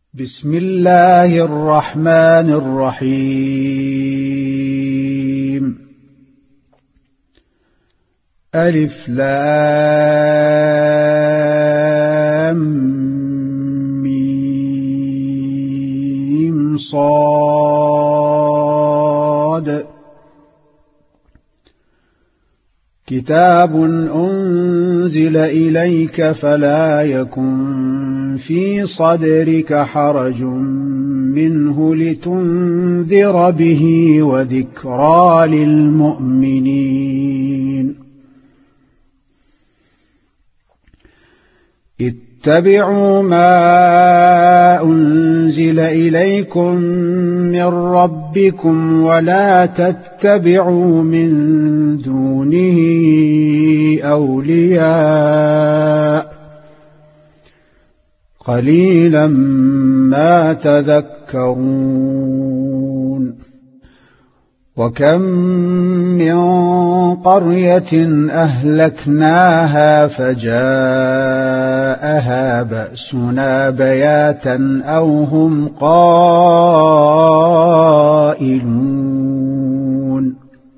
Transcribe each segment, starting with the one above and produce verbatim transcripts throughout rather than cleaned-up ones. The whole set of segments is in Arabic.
بسم الله الرحمن الرحيم. ألف لام ميم صاد. كتاب أنزل إليك فلا يكن في صدرك حرج منه لتنذر به وذكرى للمؤمنين. اتبعوا ما أنزل إليكم من ربكم ولا تتبعوا من دونه أولياء قليلا ما تذكرون. وكم من قرية أهلكناها فجاءها بأسنا بياتا أو هم قائلون.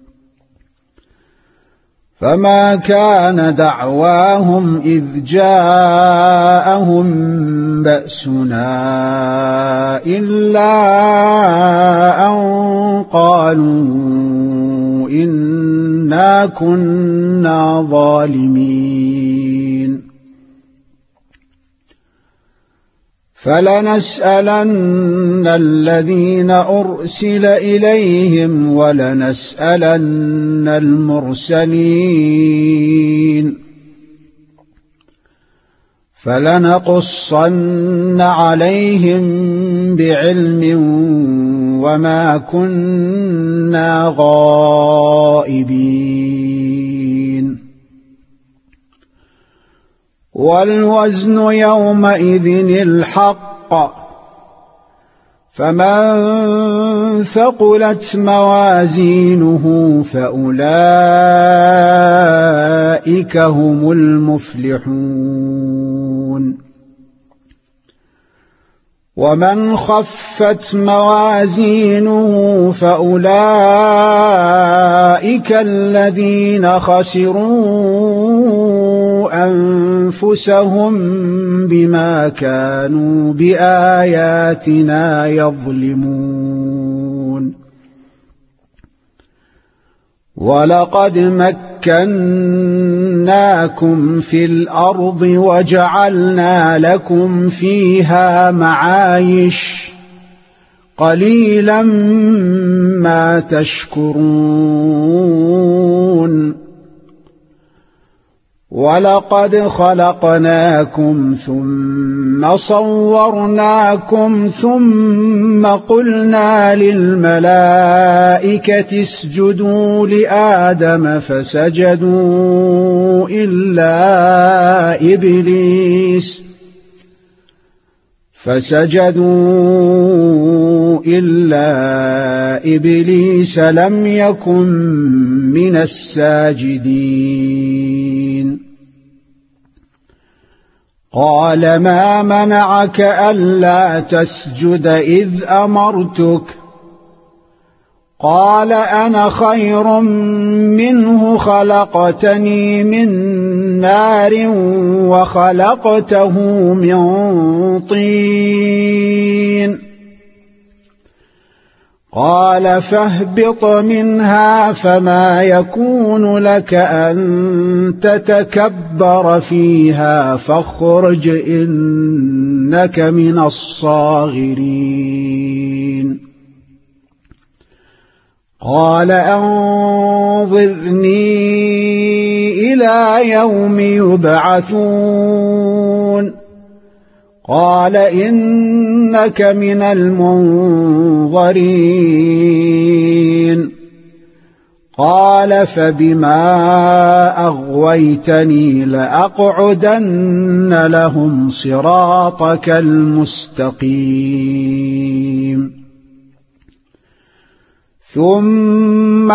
فما كان دعواهم إذ جاءهم بأسنا إلا أن قالوا إنا كنا ظالمين. فلنسألن الذين أرسل إليهم ولنسألن المرسلين. فلنقصن عليهم بعلم وما كنا غائبين. والوزن يومئذ الحق، فمن ثقلت موازينه فأولئك هم المفلحون. ومن خفت موازينه فأولئك الذين خسروا أنفسهم بما كانوا بآياتنا يظلمون. ولقد مكناكم في الأرض وجعلنا لكم فيها معايش قليلا ما تشكرون. ولقد خلقناكم ثم صورناكم ثم قلنا للملائكة اسجدوا لآدم فسجدوا إلا إبليس فسجدوا إلا إبليس لم يكن من الساجدين. قال ما منعك ألا تسجد إذ أمرتك؟ قال أنا خير منه خلقتني من نار وخلقته من طين. قال فاهبط منها فما يكون لك أن تتكبر فيها فاخرج إنك من الصاغرين. قال أنظرني إلى يوم يبعثون. قال إنك من المنظرين. قال فبما أغويتني لأقعدن لهم صراطك المستقيم. ثم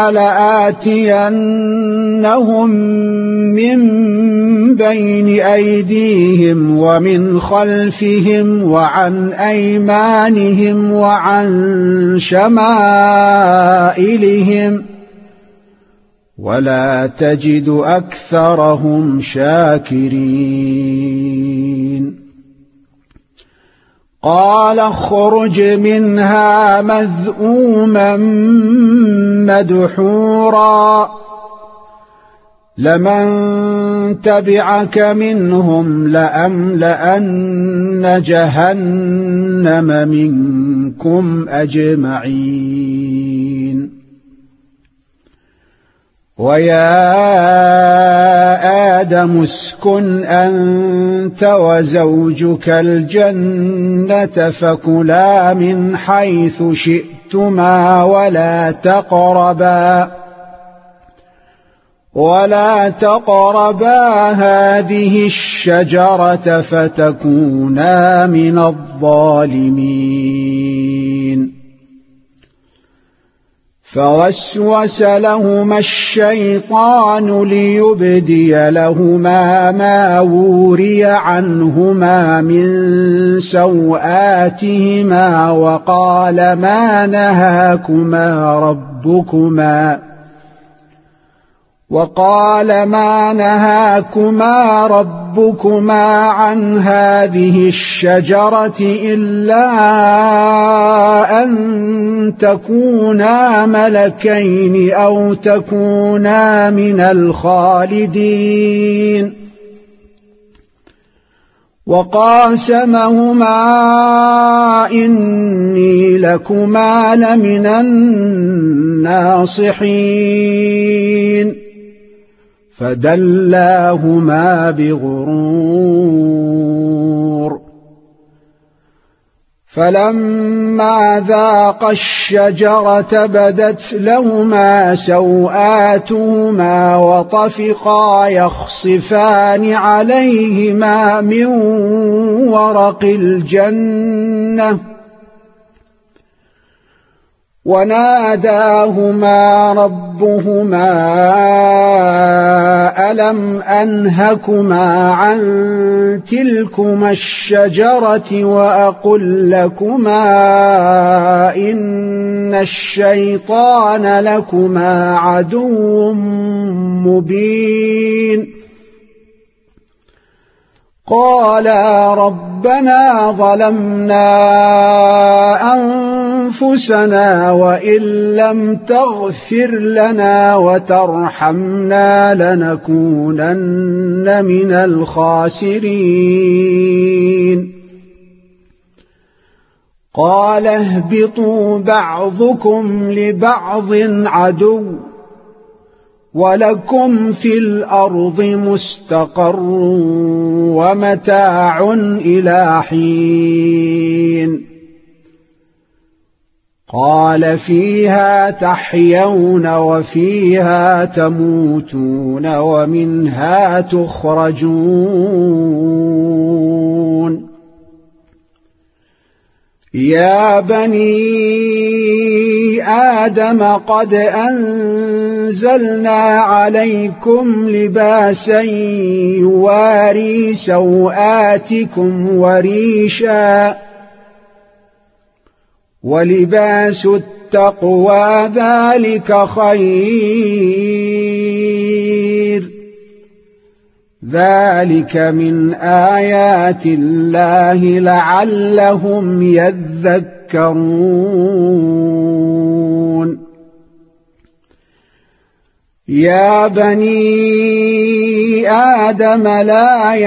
لآتينهم من بين أيديهم ومن خلفهم وعن أيمانهم وعن شمائلهم ولا تجد أكثرهم شاكرين قال اخرج منها مذءوما مدحورا لمن تبعك منهم لأملأن جهنم منكم أجمعين ويا آدم اسكن أنت وزوجك الجنة فكلا من حيث شئتما ولا تقربا ولا تقربا هذه الشجرة فتكونا من الظالمين فوسوس لهما الشيطان ليبدي لهما ما وري عنهما من سوآتهما وقال ما نهاكما ربكما وقال ما نهاكما ربكما عن هذه الشجرة إلا أن تكونا ملكين أو تكونا من الخالدين وقاسمهما إني لكما لمن الناصحين فدلاهما بغرور فلما ذاقا الشجرة بدت لهما سوآتهما وطفقا يخصفان عليهما من ورق الجنة وناداهما ربهما ألم أنهكما عن تلكما الشجرة وأقل لكما إن الشيطان لكما عدو مبين قالا ربنا ظلمنا أنفسنا وإن لم تغفر لنا وترحمنا لنكونن من الخاسرين قال اهبطوا بعضكم لبعض عدو ولكم في الأرض مستقر ومتاع إلى حين قال فيها تحيون وفيها تموتون ومنها تخرجون يا بني آدم قد أنزلنا عليكم لباسا يواري سوآتكم وريشا ولباس التقوى ذلك خير ذلك من آيات الله لعلهم يذكرون يا بني آدم لا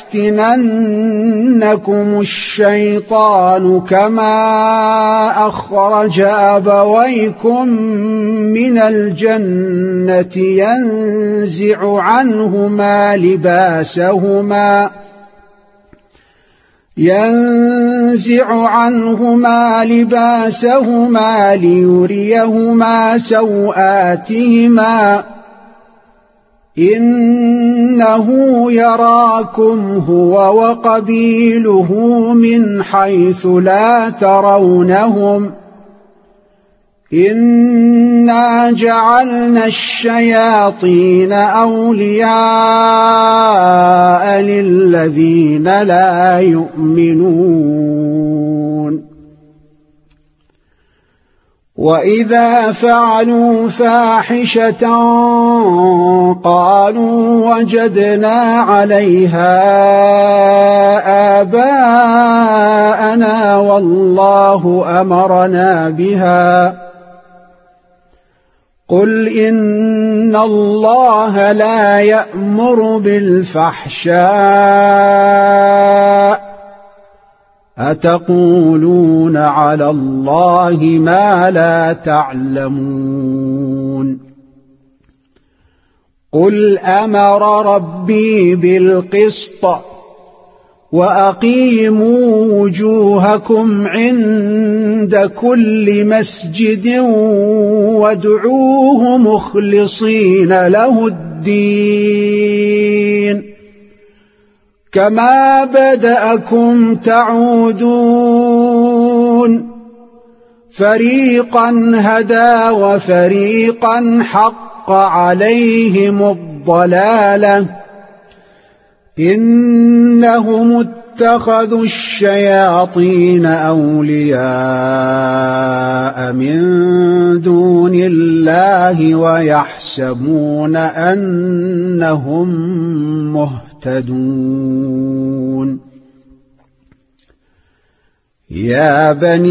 يفتننكم الشيطان كما أخرج أبويكم من الجنة ينزع عنهما لباسهما ينزع عنهما لباسهما ليريهما سوآتهما إنه يراكم هو وقبيله من حيث لا ترونهم إنا جعلنا الشياطين أولياء للذين لا يؤمنون وإذا فعلوا فاحشة قالوا وجدنا عليها آباءنا والله أمرنا بها قل إن الله لا يأمر بالفحشاء أتقولون على الله ما لا تعلمون قل أمر ربي بالقسط وأقيموا وجوهكم عند كل مسجد وادعوه مخلصين له الدين كما بدأكم تعودون فريقا هدى وفريقا حق عليهم الضلالة إنهم اتخذوا الشياطين أولياء من دون الله ويحسبون أنهم مهتدون يا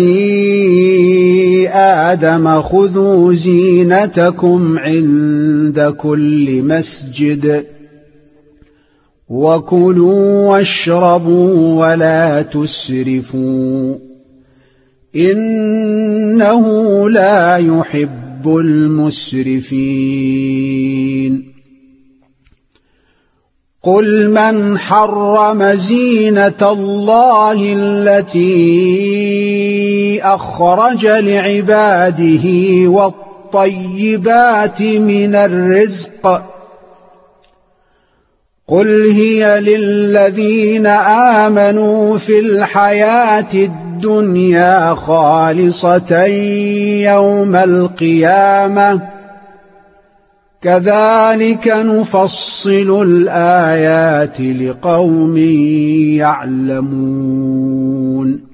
بني آدم خذوا زينتكم عند كل مسجد وكلوا واشربوا ولا تسرفوا إنه لا يحب المسرفين قل من حرم زينة الله التي أخرج لعباده والطيبات من الرزق قل هي للذين آمنوا في الحياة الدنيا خالصة يوم القيامة كذلك نفصل الآيات لقوم يعلمون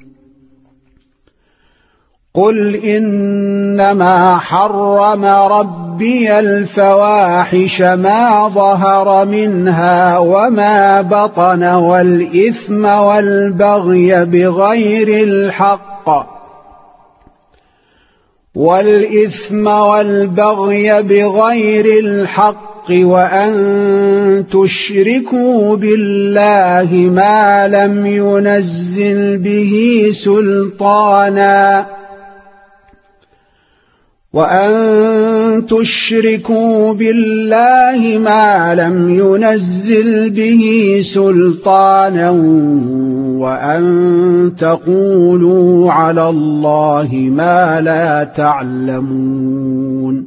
قل إنما حرم ربي الفواحش ما ظهر منها وما بطن والإثم والبغي بغير الحق والإثم والبغي بغير الحق وأن تشركوا بالله ما لم ينزل به سلطانا وأن تشركوا بالله ما لم ينزل به سلطانا وأن تقولوا على الله ما لا تعلمون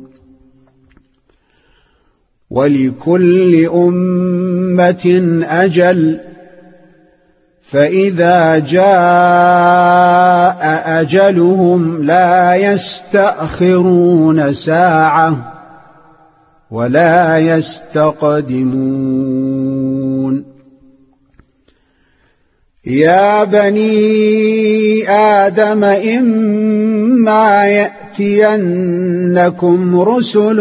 ولكل أمة أجل فإذا جاء أجلهم لا يستأخرون ساعة ولا يستقدمون يا بني آدم إما يأتينكم رسل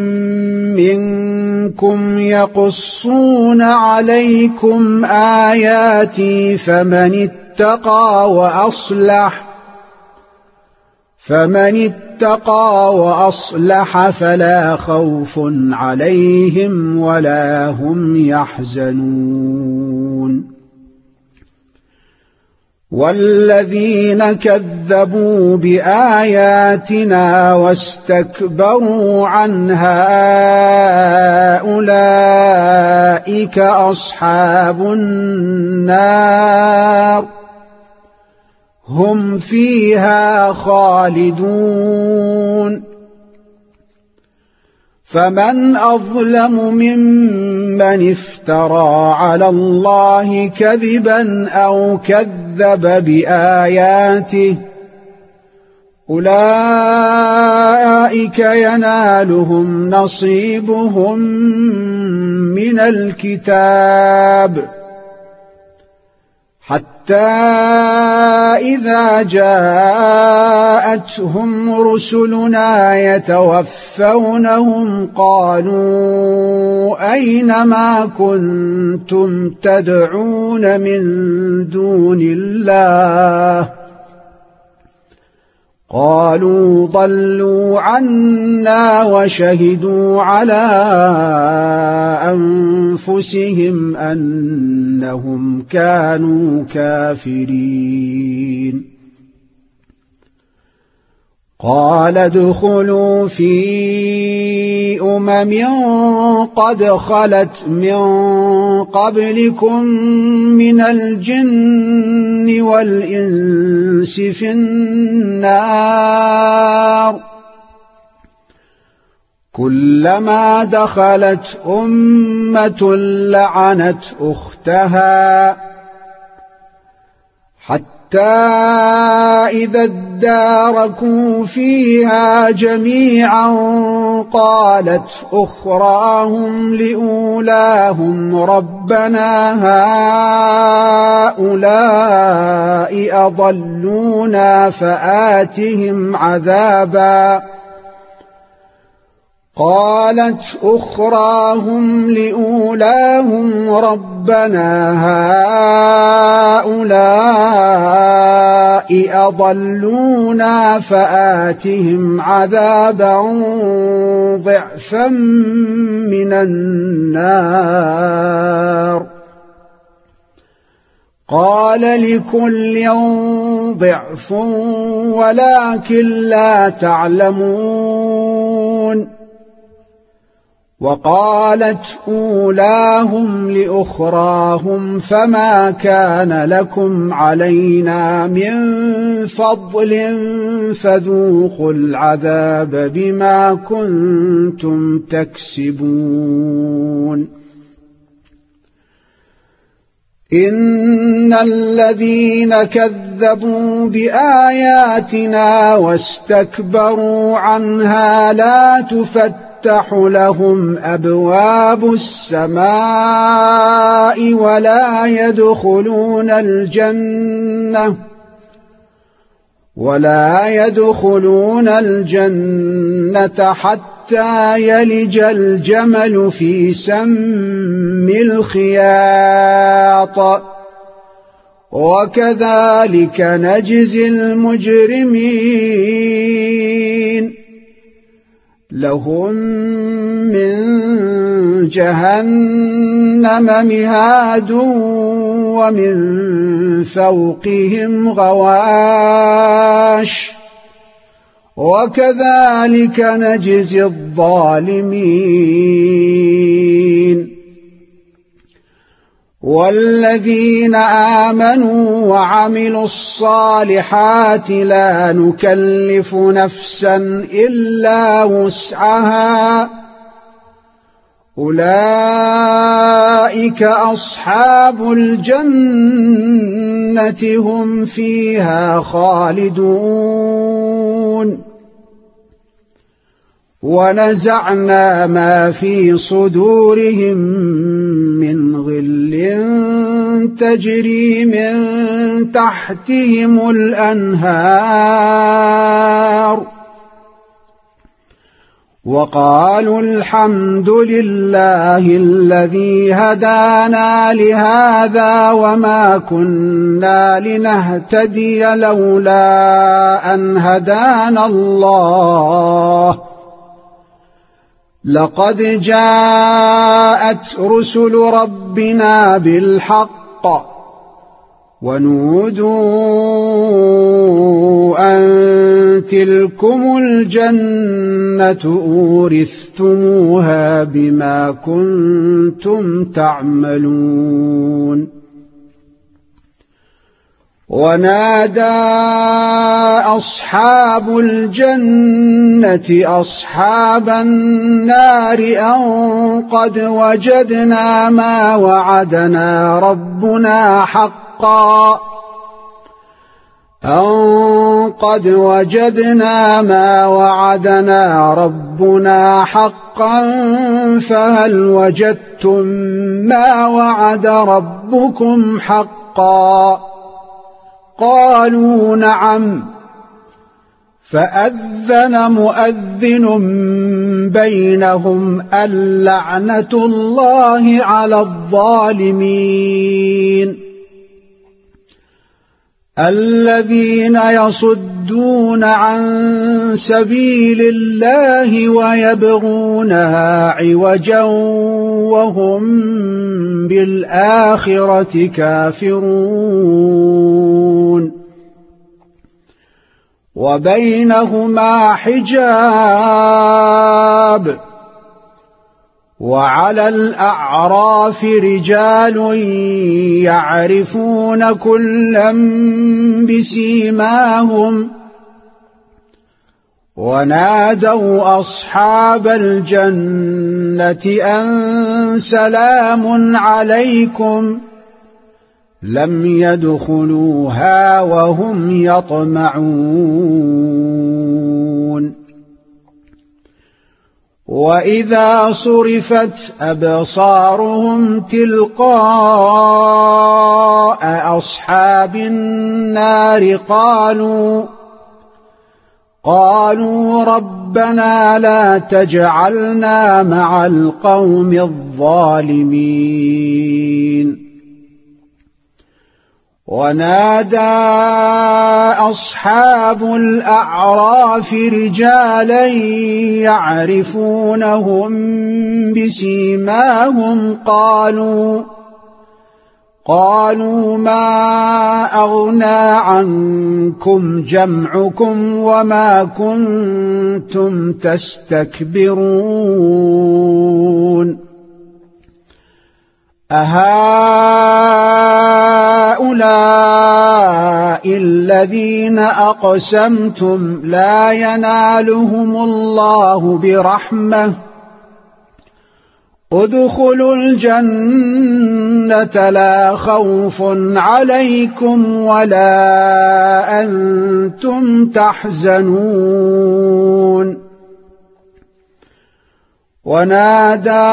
منكم يقصون عليكم آياتي فمن اتقى وأصلح فمن اتقى وأصلح فلا خوف عليهم ولا هم يحزنون والذين كذبوا بآياتنا واستكبروا عنها أولئك أصحاب النار هم فيها خالدون فمن أظلم ممن افترى على الله كذبا أو كذب بآياته أولئك ينالهم نصيبهم من الكتاب حتى إذا جاءتهم رسلنا يتوفونهم قالوا أين ما كنتم تدعون من دون الله قالوا ضلوا عنا وشهدوا على أنفسهم أنهم كانوا كافرين قال ادخلوا في أمم قد خلت من قبلكم من الجن والإنس في النار كلما دخلت أمة لعنت أختها حتى إذا اداركوا فيها جميعا قالت أخراهم لأولاهم ربنا هؤلاء أضلونا فآتهم عذابا قالت أخراهم لأولاهم ربنا هؤلاء أضلونا فآتهم عذابا ضعفا من النار قال لكل ضعف ولكن لا تعلمون وقالت أولاهم لأخراهم فما كان لكم علينا من فضل فذوقوا العذاب بما كنتم تكسبون إن الذين كذبوا بآياتنا واستكبروا عنها لا تفتح لهم أبواب السماء ولا يدخلون الجنة ولا يدخلون الجنة حتى يلج الجمل في سم الخياط وكذلك نجزي المجرمين لهم من جهنم مهاد ومن فوقهم غواش وكذلك نجزي الظالمين والذين آمنوا وعملوا الصالحات لا نكلف نفسا إلا وسعها أولئك أصحاب الجنة هم فيها خالدون ونزعنا ما في صدورهم من غل تجري من تحتهم الأنهار وقالوا الحمد لله الذي هدانا لهذا وما كنا لنهتدي لولا أن هدانا الله لقد جاءت رسل ربنا بالحق ونودوا أن تلكم الجنة أورثتموها بما كنتم تعملون ونادى أصحاب الجنة أصحاب النار أن قد وجدنا ما وعدنا ربنا حقا أن قد وجدنا ما وعدنا ربنا حقا فهل وجدتم ما وعد ربكم حقا قالوا نعم فأذن مؤذن بينهم اللعنة الله على الظالمين الذين يصدون عن سبيل الله ويبغونها عوجا وهم بالآخرة كافرون وبينهما حجاب وعلى الأعراف رجال يعرفون كلا بسيماهم ونادوا أصحاب الجنة أن سلام عليكم لم يدخلوها وهم يطمعون وإذا صرفت أبصارهم تلقاء أصحاب النار قالوا قالوا ربنا لا تجعلنا مع القوم الظالمين ونادى أصحاب الأعراف رجالا يعرفونهم بسيماهم قالوا قالوا ما أغنى عنكم جمعكم وما كنتم تستكبرون أهؤلاء الذين أقسمتم لا ينالهم الله برحمة ادخلوا الجنة لا خوف عليكم ولا أنتم تحزنون ونادى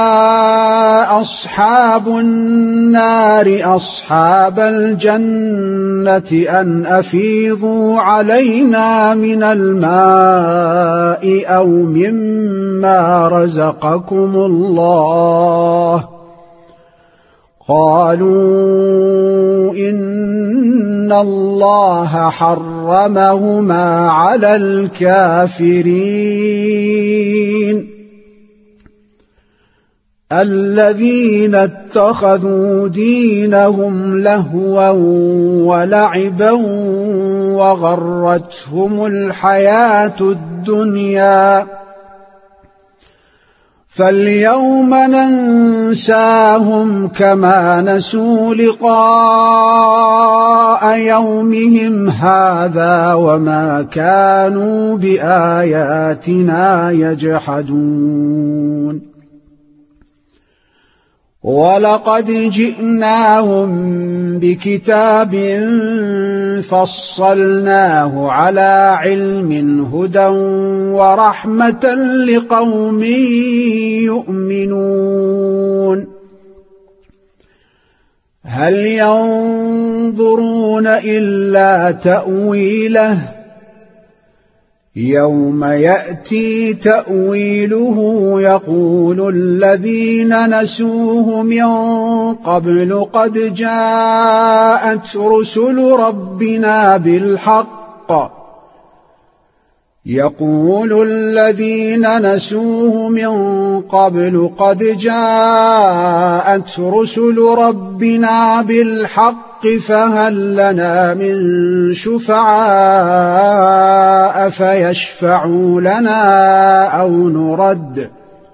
أصحاب النار أصحاب الجنة أن أفيضوا علينا من الماء أو مما رزقكم الله قالوا إن الله حرمهما على الكافرين الذين اتخذوا دينهم لهوا ولعبا وغرتهم الحياة الدنيا فاليوم ننساهم كما نسوا لقاء يومهم هذا وما كانوا بآياتنا يجحدون ولقد جئناهم بكتاب فصلناه على علم هدى ورحمة لقوم يؤمنون هل ينظرون إلا تأويله يوم يأتي تأويله يقول الذين نسوه من قبل قد جاءت رسل ربنا بالحق يقول الذين نسوه من قبل قد جاءت رسل ربنا بالحق فهل لنا من شفعاء فيشفعوا لنا أو نرد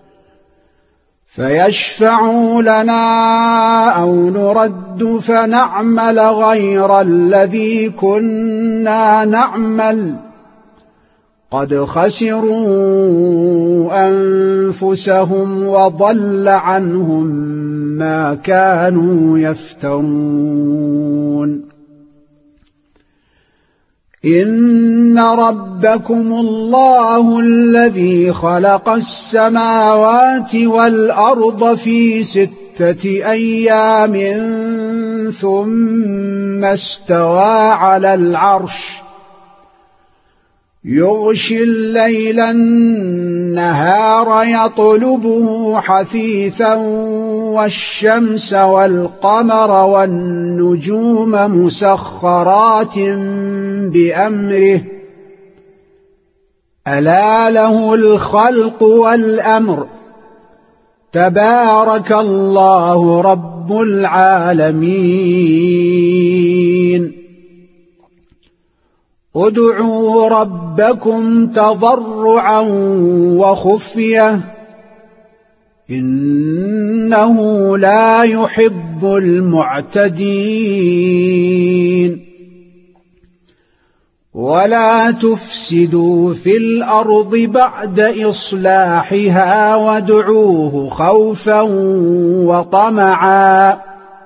فيشفعوا لنا أو نرد فنعمل غير الذي كنا نعمل قد خسروا أنفسهم وضل عنهم ما كانوا يفترون إن إن ربكم الله الذي خلق السماوات والأرض في ستة أيام ثم استوى على العرش يغشي الليل النهار يطلبه حثيثا والشمس والقمر والنجوم مسخرات بأمره ألا له الخلق والأمر تبارك الله رب العالمين ادعوا ربكم تضرعا وخفية إنه لا يحب المعتدين ولا تفسدوا في الأرض بعد إصلاحها وادعوه خوفا وطمعا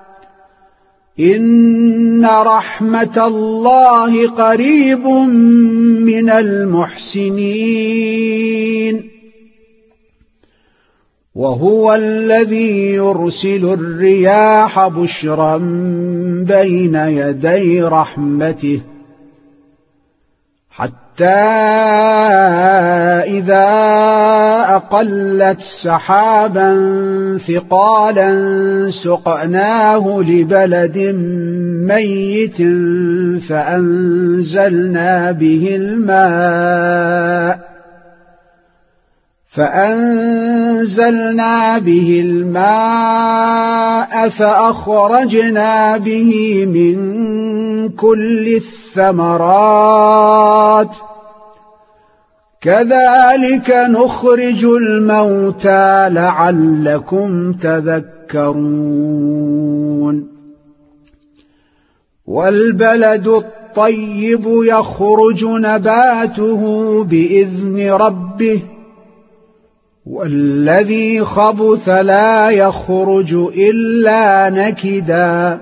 إن رحمة الله قريب من المحسنين وهو الذي يرسل الرياح بشرا بين يدي رحمته حتى إذا أقلت سحابا ثقالا سقناه لبلد ميت فأنزلنا به الماء فأنزلنا به الماء فأخرجنا به من كل الثمرات كذلك نخرج الموتى لعلكم تذكرون والبلد الطيب يخرج نباته بإذن ربه والذي خبث لا يخرج إلا نكدا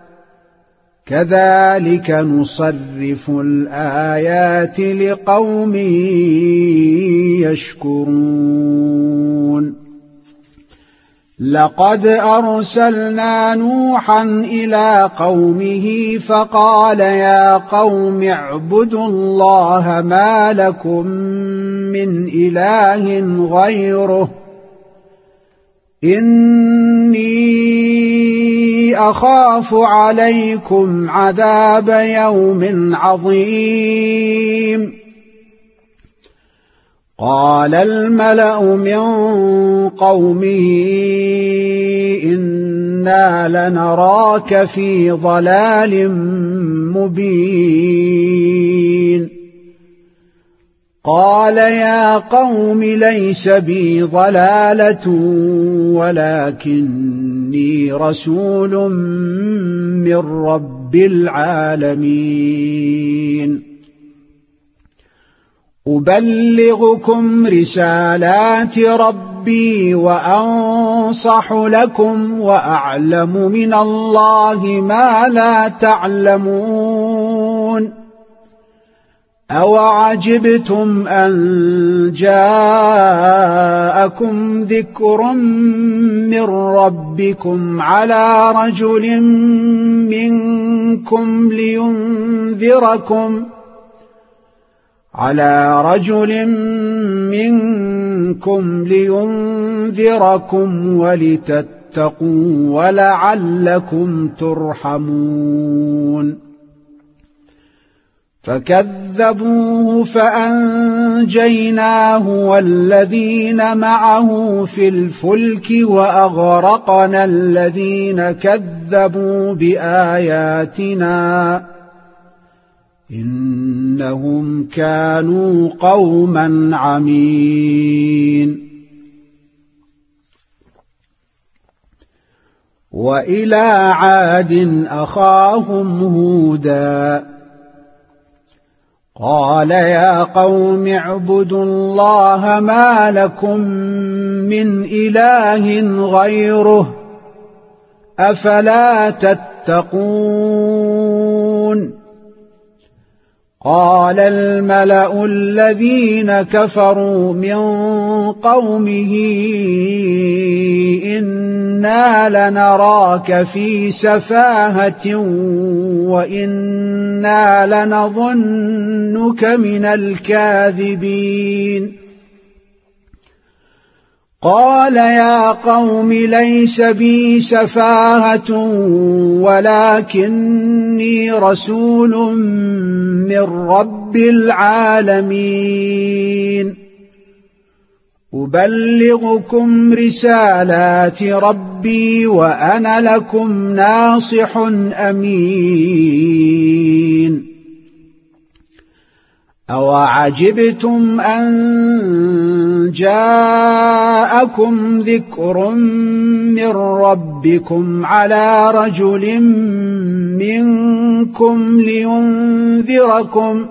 كذلك نصرف الآيات لقوم يشكرون لقد أرسلنا نوحا إلى قومه فقال يا قوم اعبدوا الله ما لكم من إله غيره إني أخاف عليكم عذاب يوم عظيم قال الملأ من قومه إنا لنراك في ضلال مبين قال يا قوم ليس بي ضلالة ولكني رسول من رب العالمين أبلغكم رسالات ربي وأنصح لكم وأعلم من الله ما لا تعلمون أوعجبتم أن جاءكم ذكر من ربكم على رجل منكم لينذركم على رجل منكم لينذركم ولتتقوا ولعلكم ترحمون فكذبوه فأنجيناه والذين معه في الفلك وأغرقنا الذين كذبوا بآياتنا إنهم كانوا قوما عمين وإلى عاد أخاهم هودا قال يا قوم اعبدوا الله ما لكم من إله غيره أفلا تتقون قال الملأ الذين كفروا من قومه إنا لنراك في سفاهة وإنا لنظنك من الكاذبين قال يا قوم ليس بي سفاهة ولكني رسول من رب العالمين أبلغكم رسالات ربي وأنا لكم ناصح أمين أوعجبتم أن جاءكم ذكر من ربكم على رجل منكم لينذركم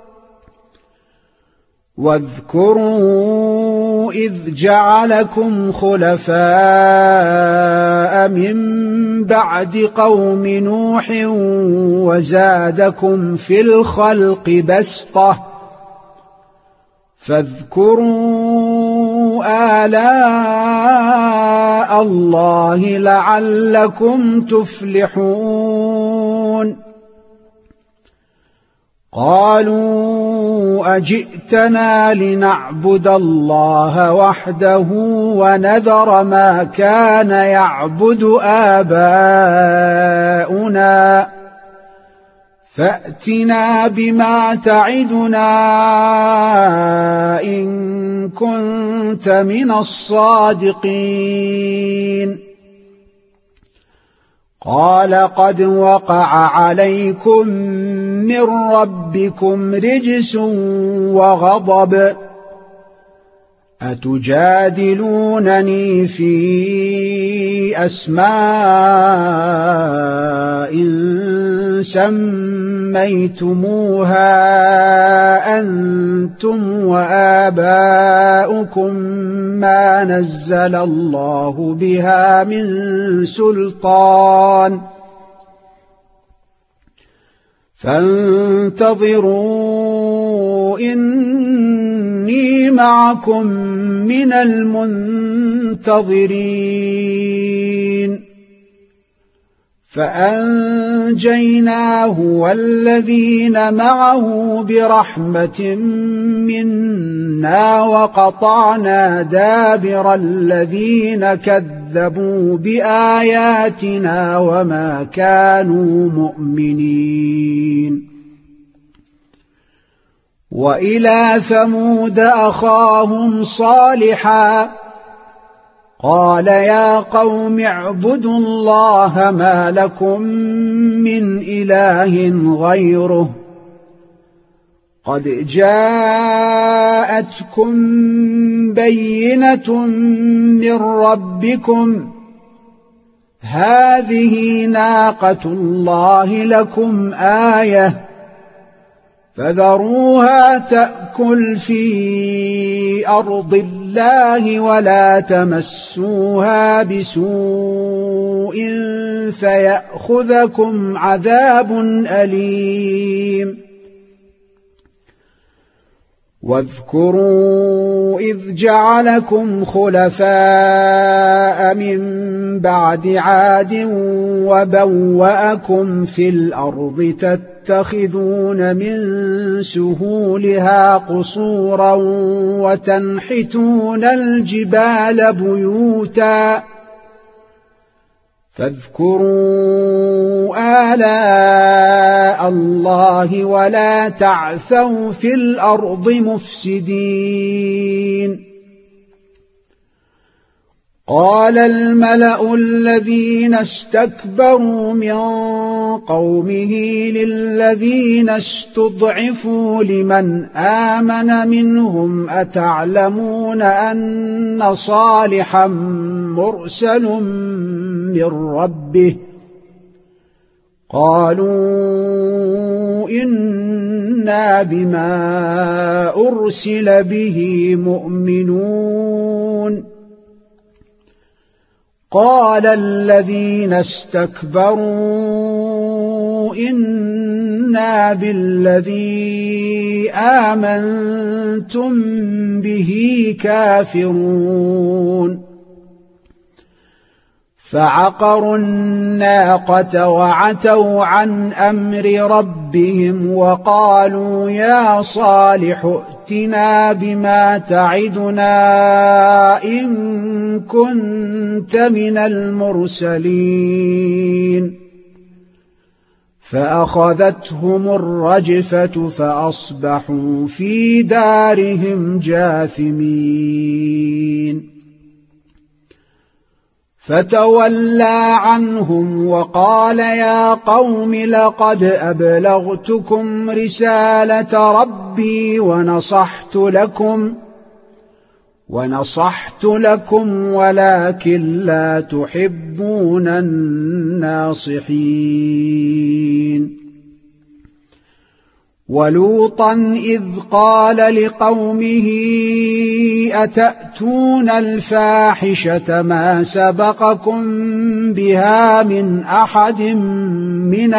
واذكروا إذ جعلكم خلفاء من بعد قوم نوح وزادكم في الخلق بسطة فاذكروا آلاء الله لعلكم تفلحون قالوا أجئتنا لنعبد الله وحده ونذر ما كان يعبد آباؤنا فأتنا بما تعدنا إن كنت من الصادقين قال قد وقع عليكم من ربكم رجس وغضب أتجادلونني في أسماء سميتموها أنتم وآباؤكم ما نزل الله بها من سلطان فانتظروا إني معكم من المنتظرين فأنجيناه والذين معه برحمة منا وقطعنا دابر الذين كذبوا بآياتنا وما كانوا مؤمنين وإلى ثمود أخاهم صالحا قال يا قوم اعبدوا الله ما لكم من إله غيره قد جاءتكم بينة من ربكم هذه ناقة الله لكم آية فذروها تأكل في أرض الله ولا تمسوها بسوء فيأخذكم عذاب أليم واذكروا إذ جعلكم خلفاء من بعد عاد وبوأكم في الأرض تتخذون من سهولها قصورا وتنحتون الجبال بيوتا فاذكروا آلاء الله ولا تعثوا في الأرض مفسدين قال الملأ الذين استكبروا من قومه للذين استضعفوا لمن آمن منهم أتعلمون أن صالحا مرسل من ربه قالوا إنا بما أرسل به مؤمنون قال الذين استكبروا إنا إنا بالذي آمنتم به كافرون فعقروا الناقة وعتوا عن أمر ربهم وقالوا يا صالح ائتنا بما تعدنا إن كنت من المرسلين فأخذتهم الرجفة فأصبحوا في دارهم جاثمين فتولى عنهم وقال يا قوم لقد أبلغتكم رسالة ربي ونصحت لكم ونصحت لكم ولكن لا تحبون الناصحين ولوطا إذ قال لقومه أتأتون الفاحشة ما سبقكم بها من أحد من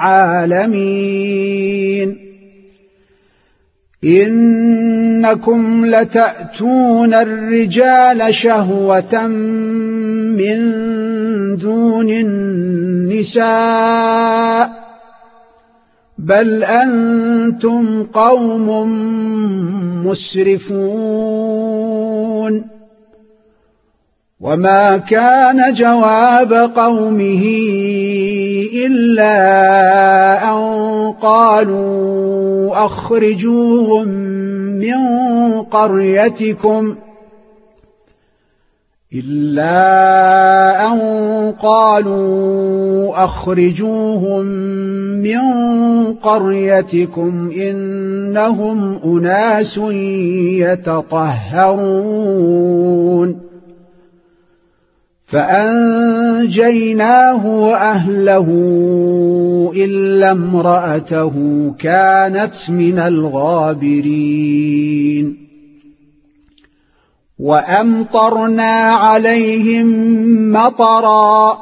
العالمين إنكم لتأتون الرجال شهوة من دون النساء بل أنتم قوم مسرفون وما كان جواب قومه إلا أن قالوا أخرجوهم من قريتكم إلا أن قالوا أخرجوهم من قريتكم إنهم أناس يتطهرون فأنجيناه وأهله إلا امرأته كانت من الغابرين وأمطرنا عليهم مطرا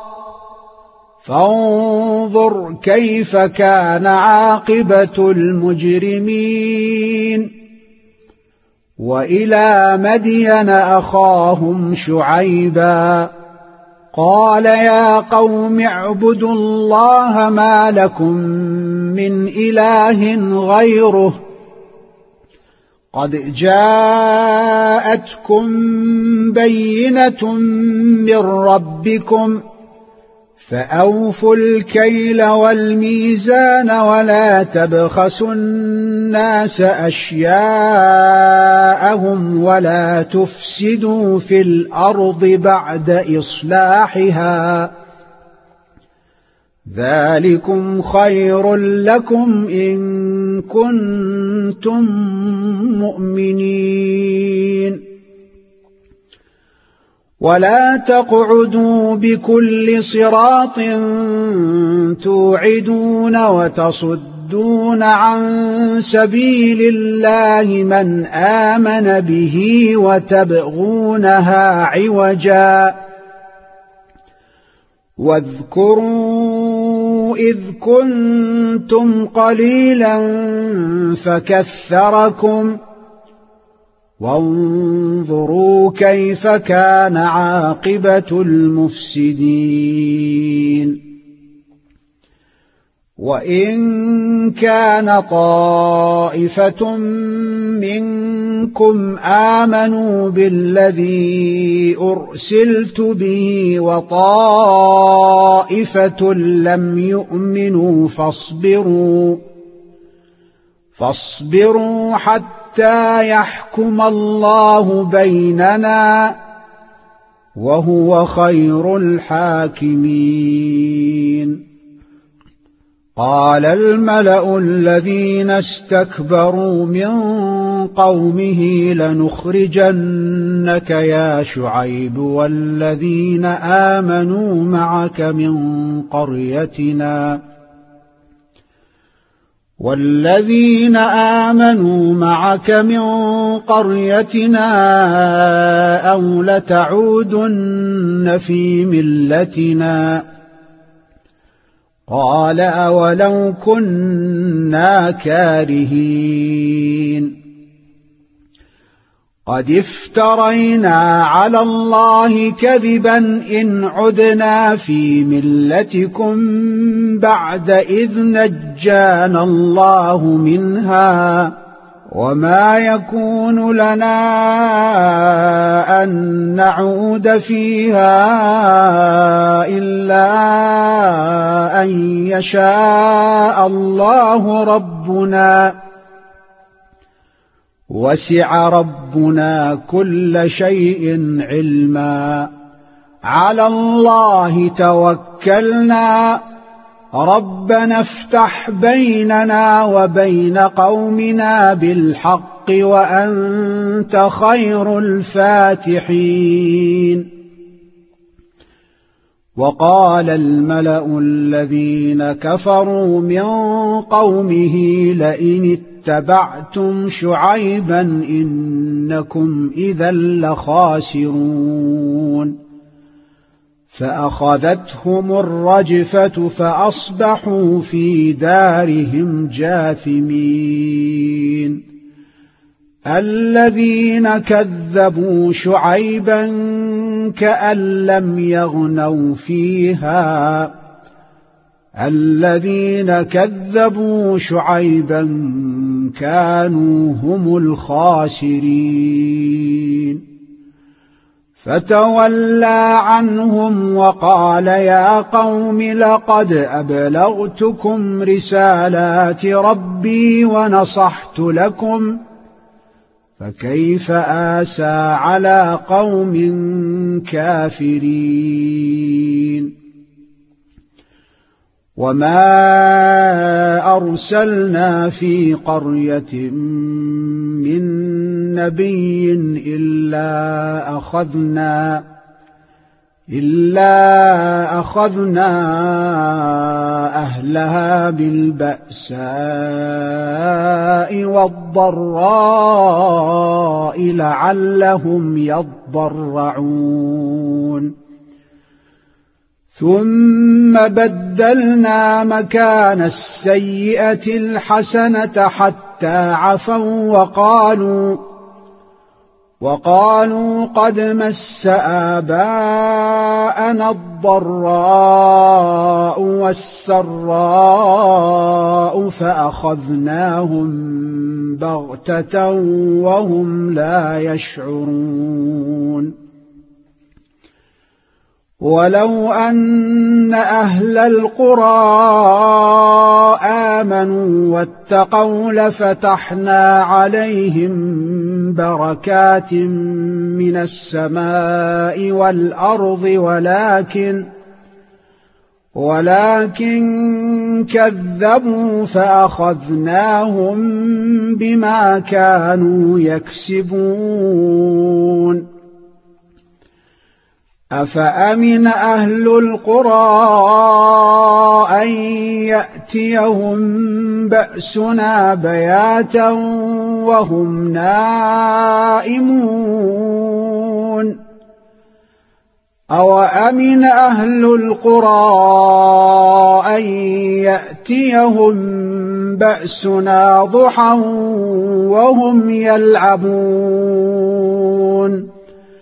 فانظر كيف كان عاقبة المجرمين وإلى مدين أخاهم شعيبا قال يا قوم اعبدوا الله ما لكم من إله غيره قد جاءتكم بينة من ربكم فأوفوا الكيل والميزان ولا تبخسوا الناس أشياءهم ولا تفسدوا في الأرض بعد إصلاحها ذلكم خير لكم إن كنتم مؤمنين ولا تقعدوا بكل صراط توعدون وتصدون عن سبيل الله من آمن به وتبغونها عوجا واذكروا إذ كنتم قليلا فكثركم وانظروا كيف كان عاقبة المفسدين وإن كان طائفة منكم آمنوا بالذي أرسلت به وطائفة لم يؤمنوا فاصبروا فاصبروا حتى يحكم الله بيننا وهو خير الحاكمين قال الملأ الذين استكبروا من قومه لنخرجنك يا شعيب والذين آمنوا معك من قريتنا والذين آمنوا معك من قريتنا أو لتعودن في ملتنا قال أولو كنا كارهين قد افترينا على الله كذبا إن عدنا في ملتكم بعد إذ نجانا الله منها وما يكون لنا أن نعود فيها إلا أن يشاء الله ربنا وسع ربنا كل شيء علما على الله توكلنا ربنا افتح بيننا وبين قومنا بالحق وأنت خير الفاتحين وقال الملأ الذين كفروا من قومه لئن اتبعتم شعيبا إنكم إذا لخاسرون فأخذتهم الرجفة فأصبحوا في دارهم جاثمين الذين كذبوا شعيبا كأن لم يغنوا فيها الذين كذبوا شعيبا كانوا هم الخاسرين فتولى عنهم وقال يا قوم لقد أبلغتكم رسالات ربي ونصحت لكم فكيف آسى على قوم كافرين وما أرسلنا في قرية من نبي إلا أخذنا إلا أخذنا أهلها بالبأساء والضراء لعلهم يضرعون ثم بدلنا مكان السيئة الحسنة حتى عفوا وقالوا وقالوا قد مس آباءنا الضراء والسراء فأخذناهم بغتة وهم لا يشعرون ولو أن أهل القرى آمنوا واتقوا لفتحنا عليهم بركات من السماء والأرض ولكن ولكن كذبوا فأخذناهم بما كانوا يكسبون أفأمن أهل القرى أن يأتيهم بأسنا بياتا وهم نائمون أوأمن أهل القرى أن يأتيهم بأسنا ضحى وهم يلعبون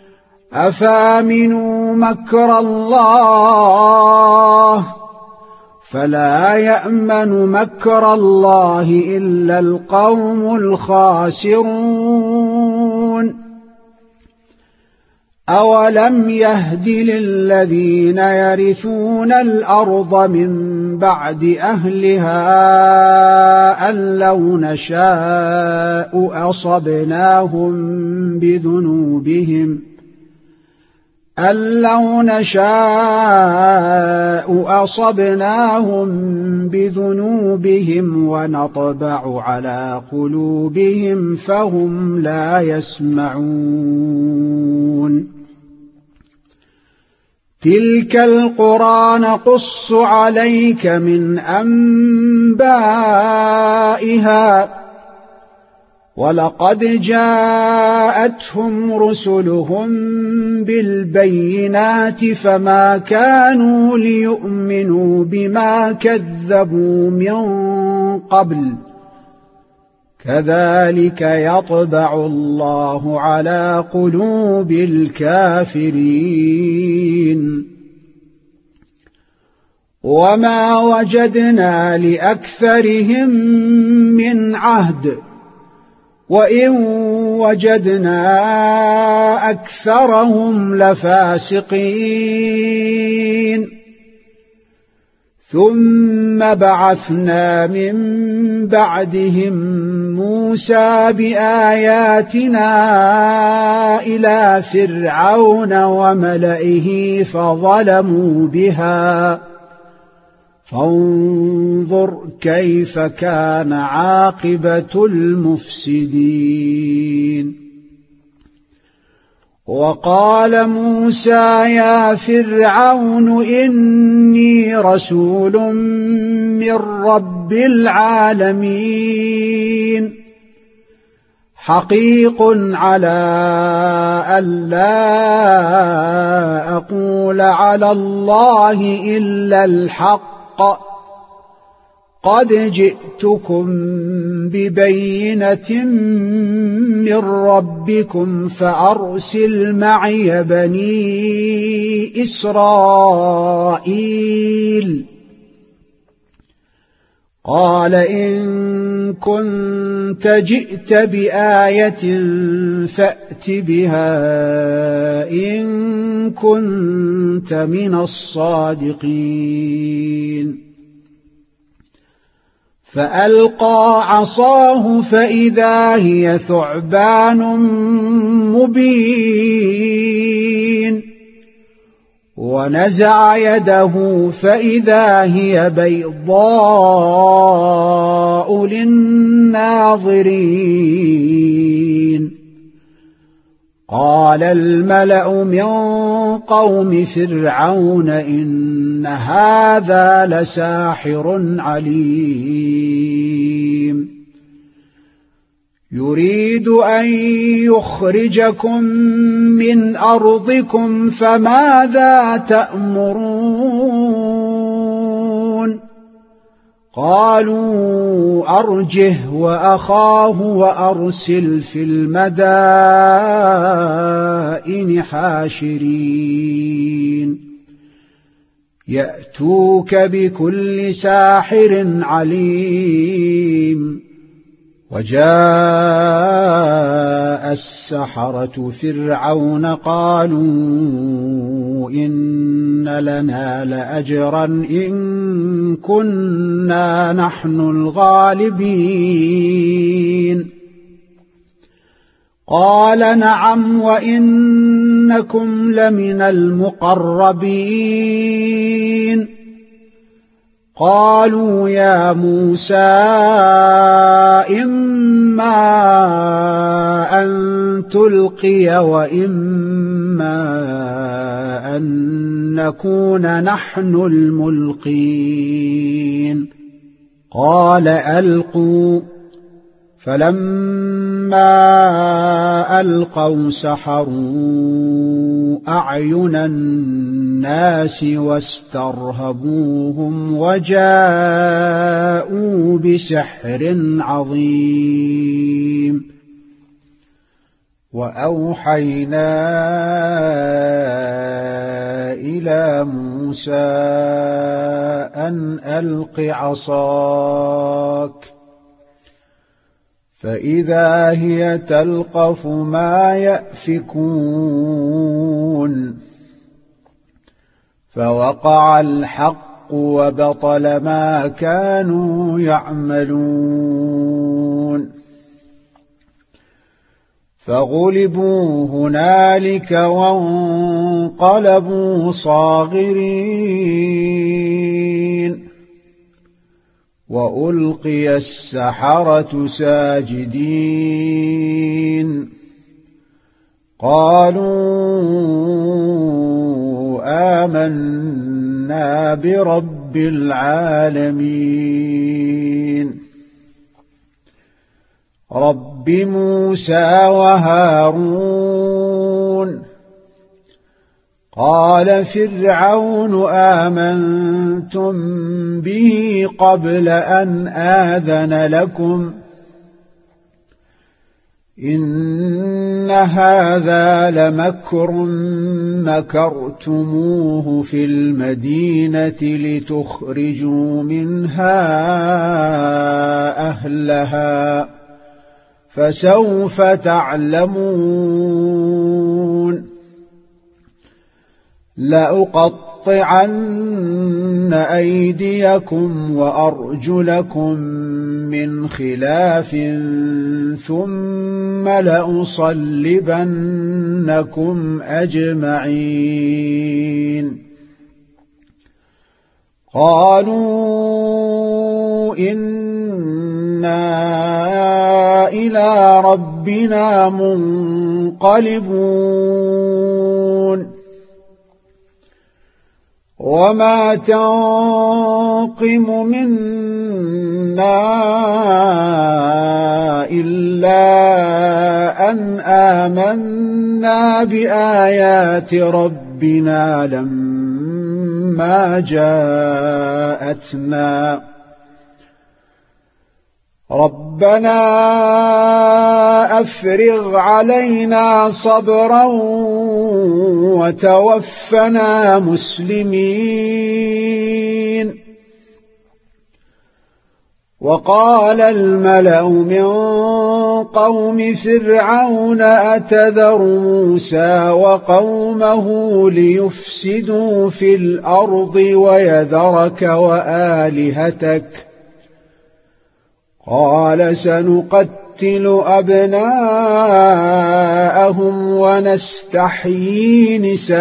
أفامنوا مكر الله فلا يأمن مكر الله إلا القوم الخاسرون أولم يهد للذين يرثون الأرض من بعد أهلها أن لو نشاء أصبناهم بذنوبهم أن لو نشاء أصبناهم بذنوبهم ونطبع على قلوبهم فهم لا يسمعون تلك القرى نقص عليك من أنبائها ولقد جاءتهم رسلهم بالبينات فما كانوا ليؤمنوا بما كذبوا من قبل كذلك يطبع الله على قلوب الكافرين وما وجدنا لأكثرهم من عهد وإن وجدنا أكثرهم لفاسقين ثم بعثنا من بعدهم موسى بآياتنا إلى فرعون وملئه فظلموا بها فانظر كيف كان عاقبة المفسدين وقال موسى يا فرعون إني رسول من رب العالمين حقيق على ألا أقول على الله إلا الحق قد جئتكم ببينة من ربكم فأرسل معي بني إسرائيل قال إن كنت جئت بآية فأت بها إن كنت من الصادقين فألقى عصاه فإذا هي ثعبان مبين ونزع يده فإذا هي بيضاء للناظرين قال الملأ من قوم فرعون إن هذا لساحر عليم يريد أن يخرجكم من أرضكم فماذا تأمرون قالوا أرجه وأخاه وأرسل في المدائن حاشرين يأتوك بكل ساحر عليم وجاء السحرة فرعون قالوا إن لنا لأجرا إن كنا نحن الغالبين قال نعم وإنكم لمن المقربين قالوا يا موسى إما أن تلقي وإما أن نكون نحن الملقين قال ألقوا فلما ألقوا سحروا أعين الناس واسترهبوهم وجاءوا بسحر عظيم وأوحينا إلى موسى أن ألق عصاك فإذا هي تلقف ما يأفكون فوقع الحق وبطل ما كانوا يعملون فغلبوا هنالك وانقلبوا صاغرين وألقي السحرة ساجدين قالوا آمنا برب العالمين رب موسى وهارون قال فرعون آمنتم به قبل أن آذن لكم إن هذا لمكر مكرتموه في المدينة لتخرجوا منها أهلها فسوف تعلمون لأقطعن أيديكم وأرجلكم من خلاف ثم لأصلبنكم أجمعين قالوا إنا إلى ربنا منقلبون وما تنقم منا إلا أن آمنا بآيات ربنا لما جاءتنا ربنا أفرغ علينا صبرا وتوفنا مسلمين وقال الملأ من قوم فرعون أتذر موسى وقومه ليفسدوا في الأرض ويذرك وآلهتك قال سنقتل أبناءهم ونستحيي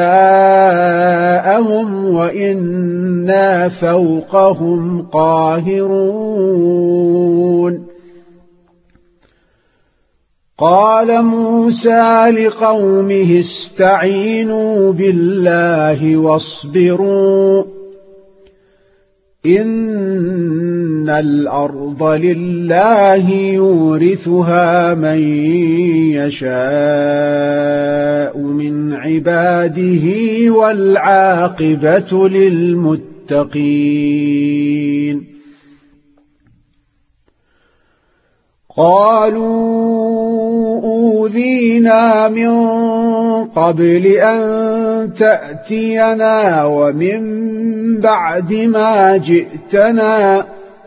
نساءهم وإنا فوقهم قاهرون قال موسى لقومه استعينوا بالله واصبروا إن الأرض لله يورثها من يشاء من عباده والعاقبة للمتقين قالوا أوذينا من قبل أن تأتينا ومن بعد ما جئتنا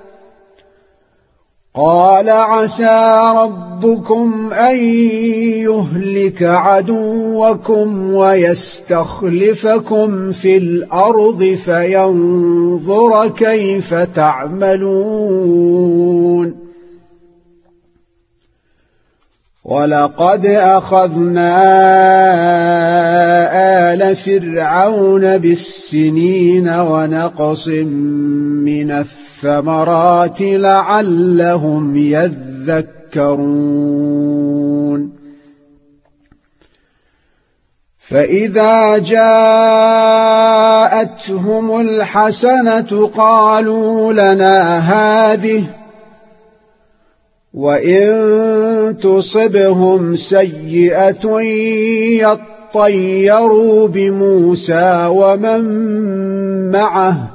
قال عسى ربكم أن يهلك عدوكم ويستخلفكم في الأرض فينظر كيف تعملون ولقد أخذنا آل فرعون بالسنين ونقص من الثمرات لعلهم يذكرون فإذا جاءتهم الحسنة قالوا لنا هذه وإن تصبهم سيئة يطيروا بموسى ومن معه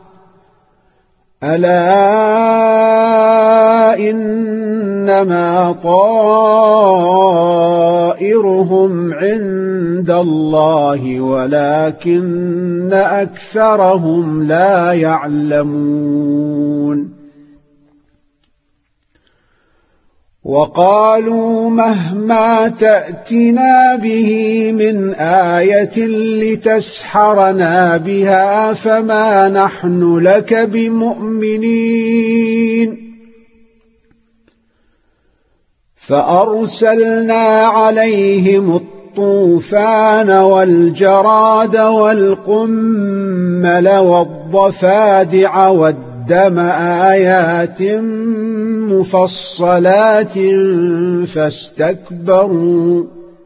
ألا إنما طائرهم عند الله ولكن أكثرهم لا يعلمون وقالوا مهما تأتنا به من آية لتسحرنا بها فما نحن لك بمؤمنين فأرسلنا عليهم الطوفان والجراد والقمل والضفادع والدم آيات مفصلات فاستكبروا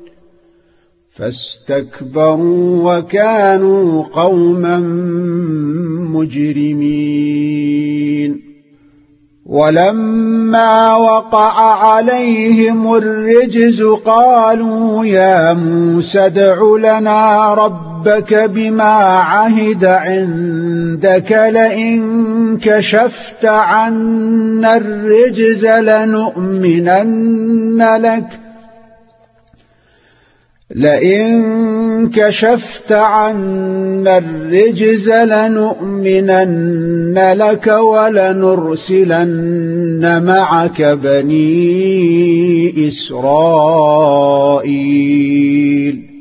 فاستكبروا وكانوا قوما مجرمين ولما وقع عليهم الرجز قالوا يا موسى ادع لنا ربك بما عهد عندك لئن كشفت عنا الرجز لنؤمنن لك لئن كشفت عنا الرجز لنؤمنن لك ولنرسلن معك بني إسرائيل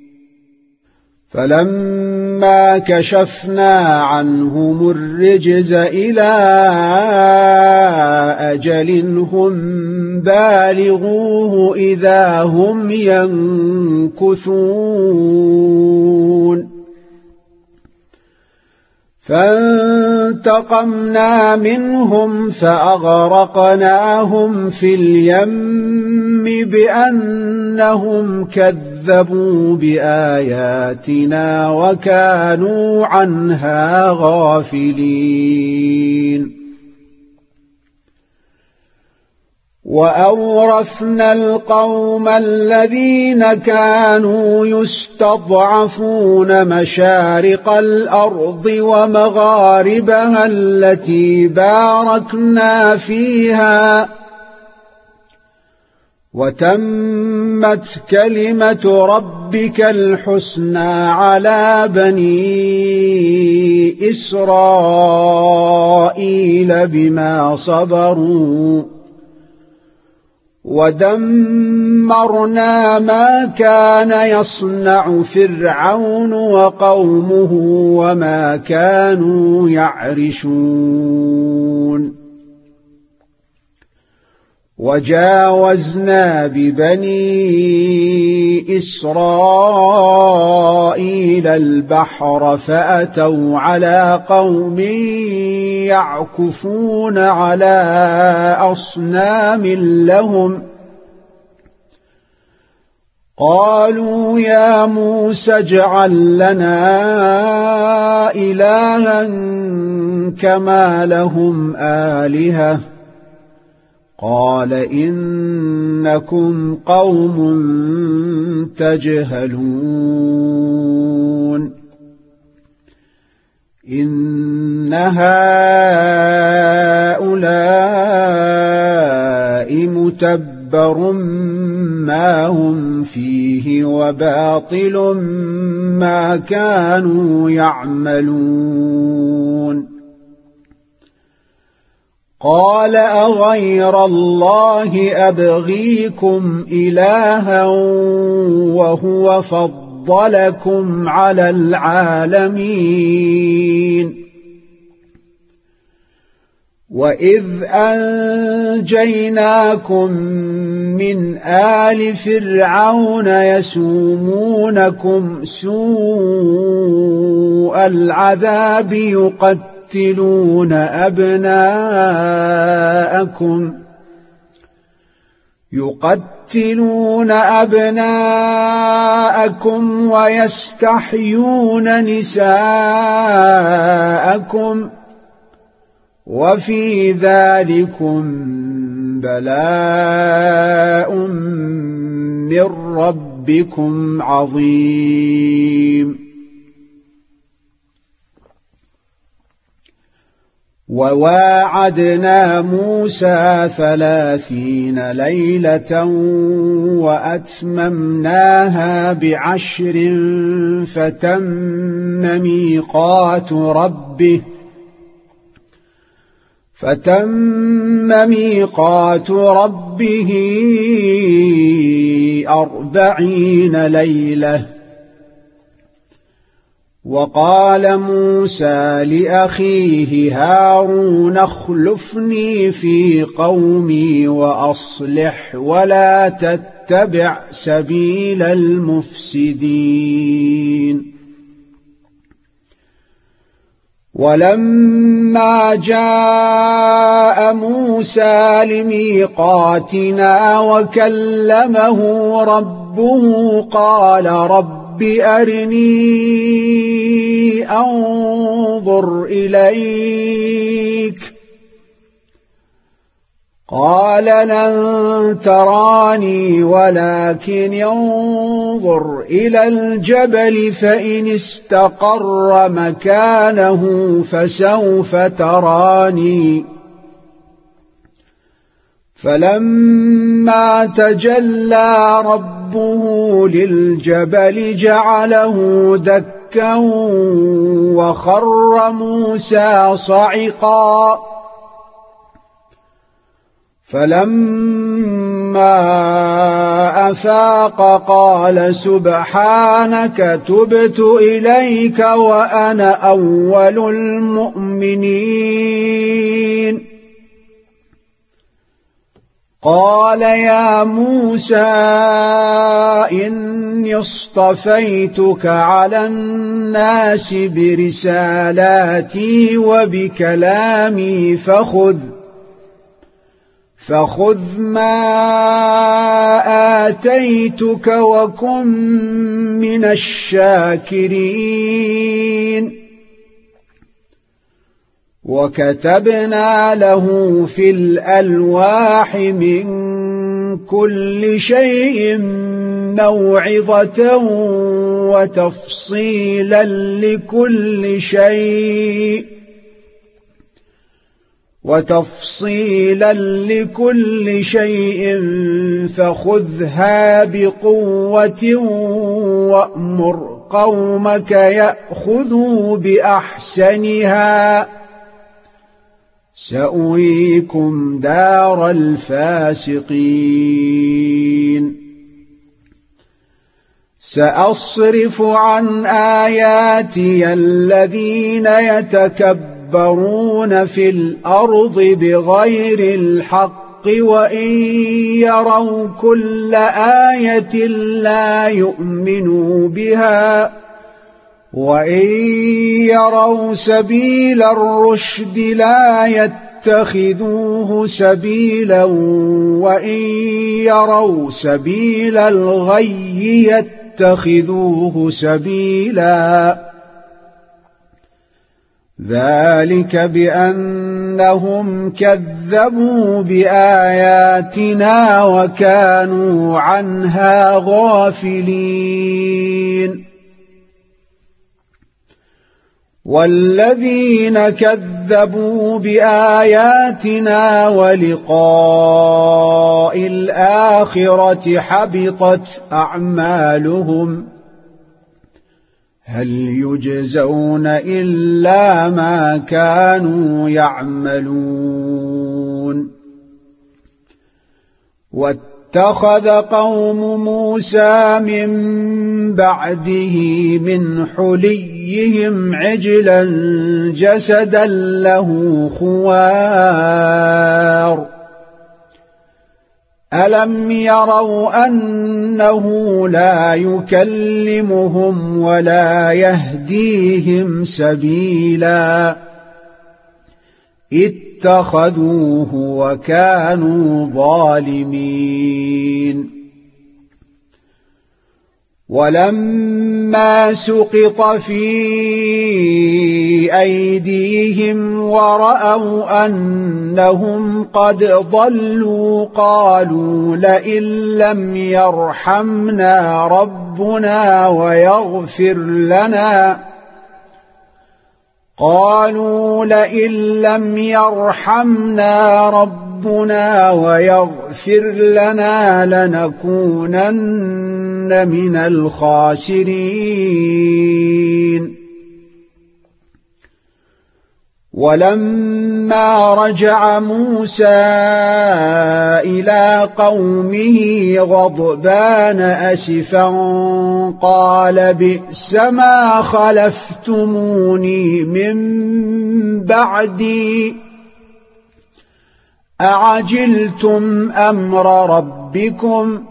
فلما كشفنا عنهم الرجز إلى أجل هم بالغوه إذا هم ينكثون فانتقمنا منهم فأغرقناهم في اليم بأنهم كذبوا بآياتنا وكانوا عنها غافلين وأورثنا القوم الذين كانوا يستضعفون مشارق الأرض ومغاربها التي باركنا فيها وتمت كلمة ربك الحسنى على بني إسرائيل بما صبروا ودمرنا ما كان يصنع فرعون وقومه وما كانوا يعرشون وجاوزنا ببني إسرائيل البحر فأتوا على قوم يعكفون على أصنام لهم قالوا يا موسى اجعل لنا إلها كما لهم آلهة قال إنكم قوم تجهلون إن هؤلاء متبر ما هم فيه وباطل ما كانوا يعملون قال أغير الله أبغيكم إلها وهو فضلكم على العالمين وإذ أنجيناكم من آل فرعون يسومونكم سوء العذاب يقتلون يقتلون أبناءكم يقتلون أبناءكم ويستحيون نساءكم وفي ذلكم بلاء من ربكم عظيم وواعدنا موسى ثلاثين ليلة وأتممناها بعشر فتم ميقات ربه فتم ميقات ربه أربعين ليلة وقال موسى لأخيه هارون اخلفني في قومي وأصلح ولا تتبع سبيل المفسدين ولما جاء موسى لميقاتنا وكلمه ربه قال رب أرني أنظر إليك قال لن تراني ولكن انظر إلى الجبل فإن استقر مكانه فسوف تراني فلما تجلى ربه للجبل جعله دكا وخر موسى صعقا فلما أفاق قال سبحانك تبت إليك وأنا أول المؤمنين قال يا موسى إني اصطفيتك على الناس برسالاتي وبكلامي فخذ فخذ ما آتيتك وكن من الشاكرين وكتبنا له في الألواح من كل شيء موعظة وتفصيلا لكل شيء وتفصيلا لكل شيء فخذها بقوة وأمر قومك يأخذوا بأحسنها سأريكم دار الفاسقين سأصرف عن آياتي الذين يتكبرون في الأرض بغير الحق وإن يروا كل آية لا يؤمنوا بها وإن يروا سبيل الرشد لا يتخذوه سبيلا وإن يروا سبيل الغي يتخذوه سبيلا ذلك بأنهم كذبوا بآياتنا وكانوا عنها غافلين والذين كذبوا بآياتنا ولقاء الآخرة حبطت أعمالهم هل يجزون إلا ما كانوا يعملون واتخذ قوم موسى من بعده من حليهم عجلا جسدا له خوار ألم يروا أنه لا يكلمهم ولا يهديهم سبيلا اتخذوه وكانوا ظالمين ولما سقط في أيديهم ورأوا أنهم قد ضلوا قالوا لئن لم يرحمنا ربنا ويغفر لنا قالوا لئن لم يرحمنا ربنا ويغفر لنا لنكونن من الخاسرين ولما رجع موسى إلى قومه غضبان أسفا قال بئس ما خلفتموني من بعدي أعجلتم أمر ربكم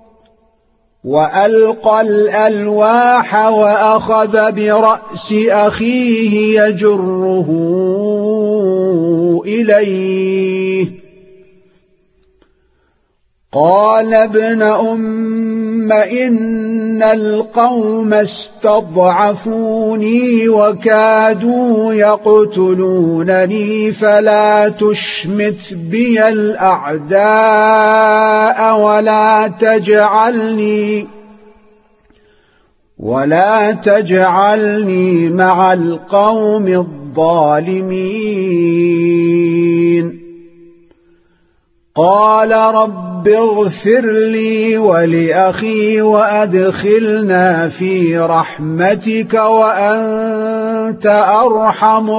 وألقى الألواح وأخذ برأس أخيه يجره إليه قال ابن أم إن القوم استضعفوني وكادوا يقتلونني فلا تشمت بي الأعداء ولا تجعلني ولا تجعلني مع القوم الظالمين. قال رب اغفر لي ولأخي وأدخلنا في رحمتك وأنت أرحم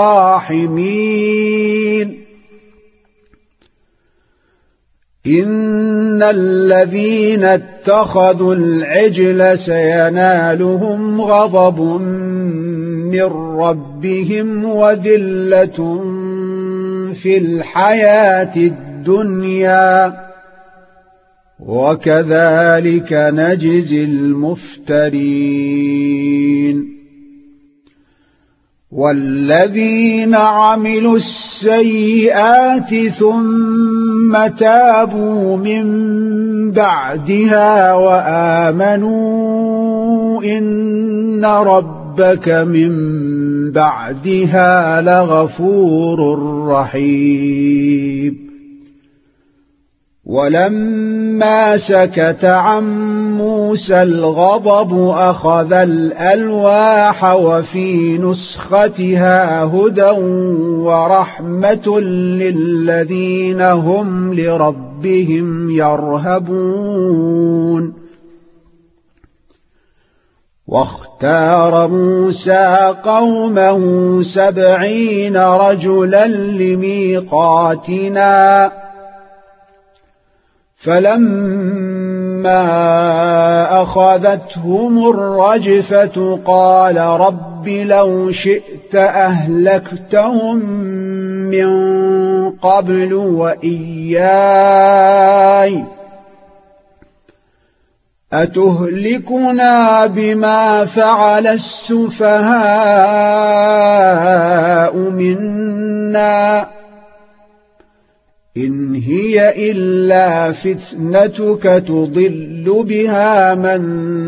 الراحمين. إن الذين اتخذوا العجل سينالهم غضب من ربهم وذلة في الحياة الدنيا وكذلك نجزي المفترين. والذين عملوا السيئات ثم تابوا من بعدها وآمنوا إن ربك من بعدها لغفور رحيم. ولما سكت عن موسى الغضب أخذ الألواح وفي نسختها هدى ورحمة للذين هم لربهم يرهبون. واختار موسى قومه سبعين رجلا لميقاتنا فلما أخذتهم الرجفة قال رب لو شئت أهلكتهم من قبل وإياي أتهلكنا بما فعل السفهاء منا إن هي إلا فتنتك تضل بها من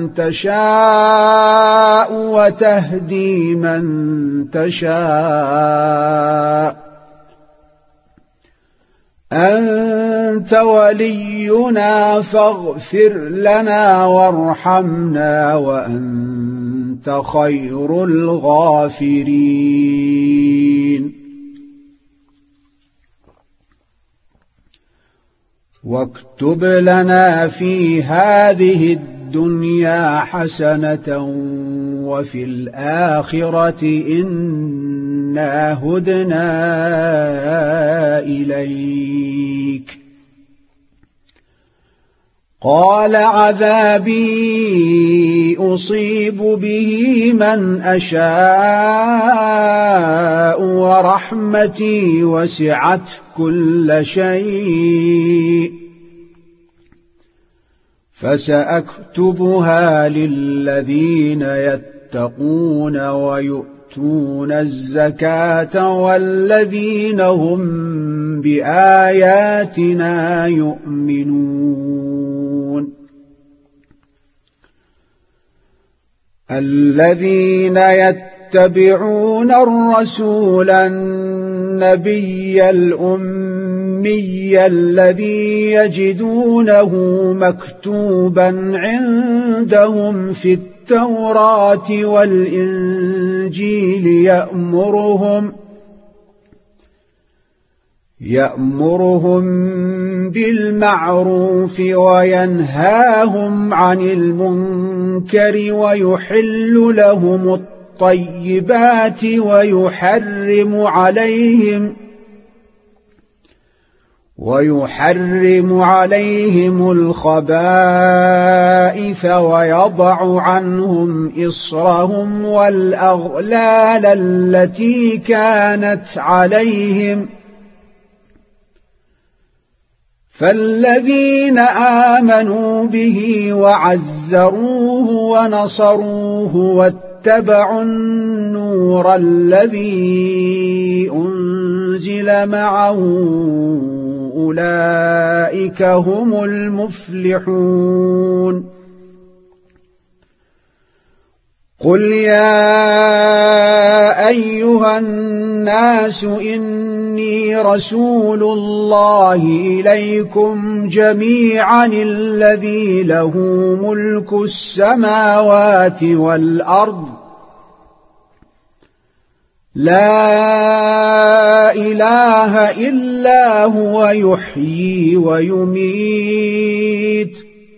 تشاء وتهدي من تشاء أنت ولينا فاغفر لنا وارحمنا وأنت خير الغافرين. واكتب لنا في هذه الدنيا حسنة وفي الآخرة إنا هدنا إليك. قال عذابي أصيب به من أشاء ورحمتي وسعت كل شيء فسأكتبها للذين يتقون ويؤتون الزكاة والذين هم بآياتنا يؤمنون. الذين يتبعون الرسول النبي الأمي الذي يجدونه مكتوبا عندهم في التوراة والإنجيل يأمرهم يأمرهم بالمعروف وينهاهم عن المنكر ويحل لهم الطيبات ويحرم عليهم ويحرم عليهم الخبائث ويضع عنهم إصرهم والأغلال التي كانت عليهم. فالذين آمنوا به وعزروه ونصروه واتبعوا النور الذي أنزل معه أولئك هم المفلحون قل يا أيها الناس إني رسول الله إليكم جميعا الذي له ملك السماوات والأرض لا إله إلا هو يحيي ويميت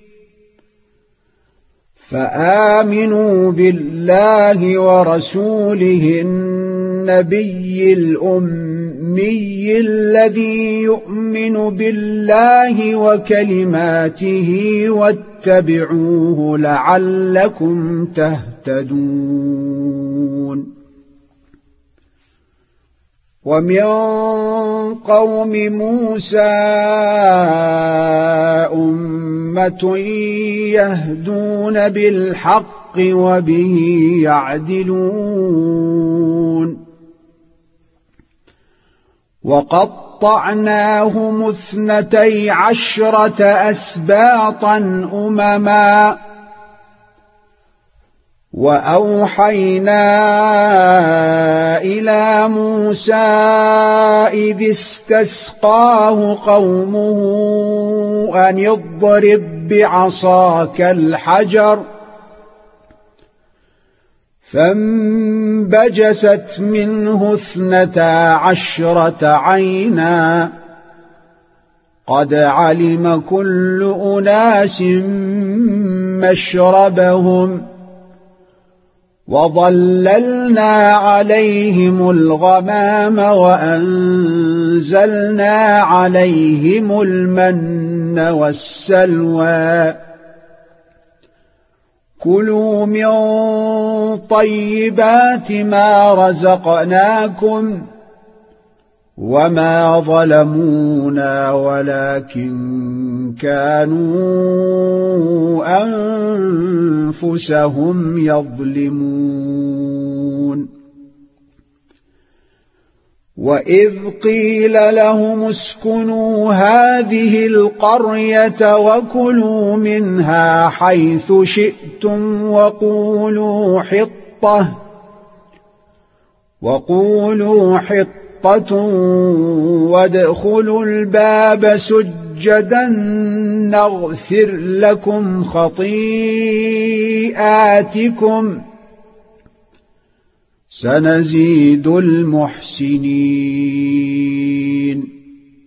فآمنوا بالله ورسوله النبي الأمي الذي يؤمن بالله وكلماته واتبعوه لعلكم تهتدون ومن قوم موسى أمة يهدون بالحق وبه يعدلون وقطعناهم اثنتي عشرة أسباطا أمما وأوحينا إلى موسى إذ استسقاه قومه أن اضرب بعصاك الحجر فانبجست منه اثنتا عشرة عينا قد علم كل أناس مشربهم وظللنا عليهم الغمام وأنزلنا عليهم المن والسلوى كلوا من طيبات ما رزقناكم وما ظلمونا ولكن كانوا أنفسهم يظلمون وإذ قيل لهم اسكنوا هذه القرية وكلوا منها حيث شئتم وقولوا حطة وقولوا حطة وادخلوا الباب سجدا نغفر لكم خطيئاتكم سنزيد المحسنين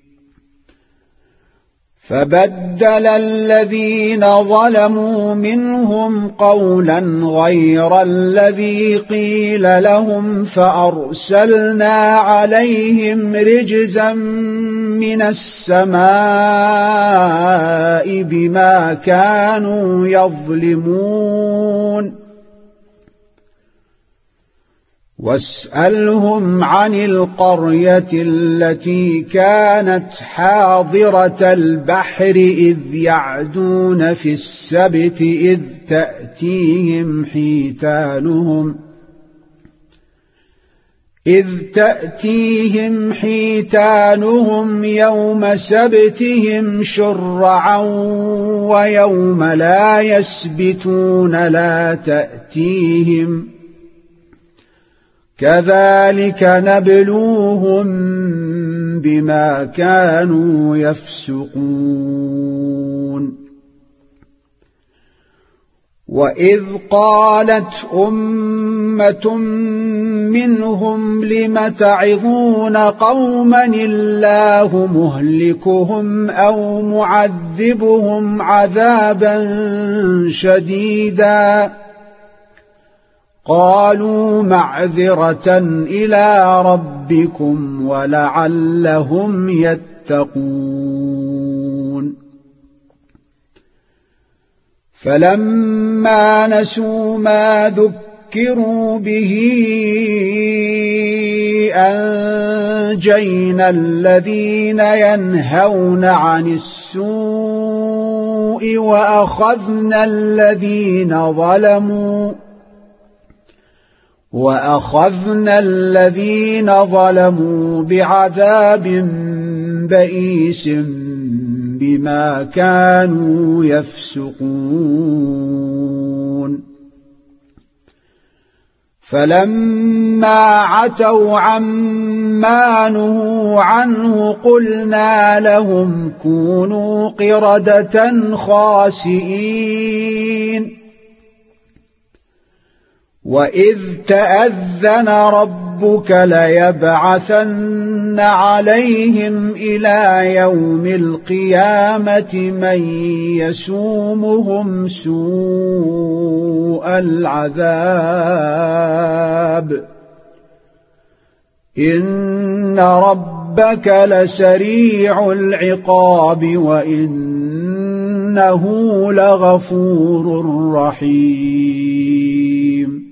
فبدل الذين ظلموا منهم قولا غير الذي قيل لهم فأرسلنا عليهم رجزا من السماء بما كانوا يظلمون واسألهم عن القرية التي كانت حاضرة البحر إذ يعدون في السبت إذ تأتيهم حيتانهم إذ تأتيهم حيتانهم يوم سبتهم شرعا ويوم لا يسبتون لا تأتيهم كذلك نبلوهم بما كانوا يفسقون وإذ قالت أمة منهم لم تعظون قوما الله مهلكهم أو معذبهم عذابا شديدا قالوا معذرة إلى ربكم ولعلهم يتقون فلما نسوا ما ذكروا به أنجينا الذين ينهون عن السوء وأخذنا الذين ظلموا وأخذنا الذين ظلموا بعذاب بئيس بما كانوا يفسقون فلما عتوا عما نهوا عنه قلنا لهم كونوا قردة خاسئين وإذ تأذن ربك ليبعثن عليهم إلى يوم القيامة من يسومهم سوء العذاب إن ربك لسريع العقاب وإنه لغفور رحيم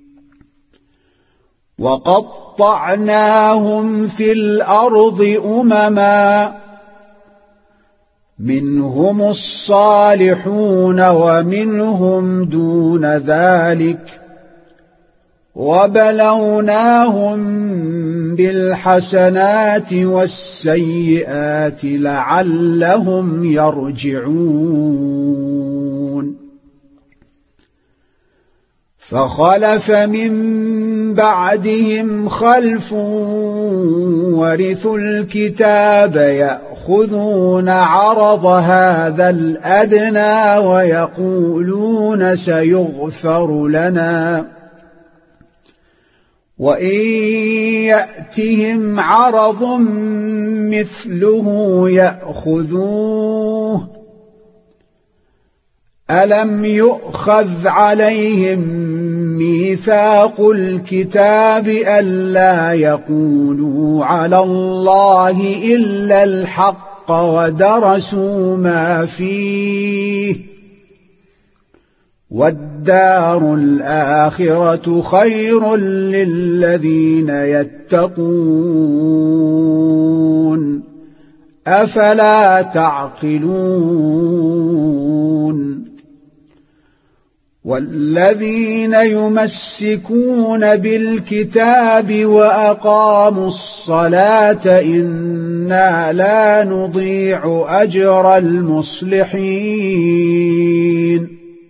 وقطعناهم في الأرض أمما منهم الصالحون ومنهم دون ذلك وبلوناهم بالحسنات والسيئات لعلهم يرجعون فخلف من بعدهم خلف ورثوا الكتاب يأخذون عرض هذا الأدنى ويقولون سيغفر لنا وإن يأتهم عرض مثله يأخذوه ألم يؤخذ عليهم ميثاق الكتاب ألا يقولوا على الله إلا الحق ودرسوا ما فيه والدار الآخرة خير للذين يتقون أفلا تعقلون والذين يمسكون بالكتاب وأقاموا الصلاة إنا لا نضيع أجر المصلحين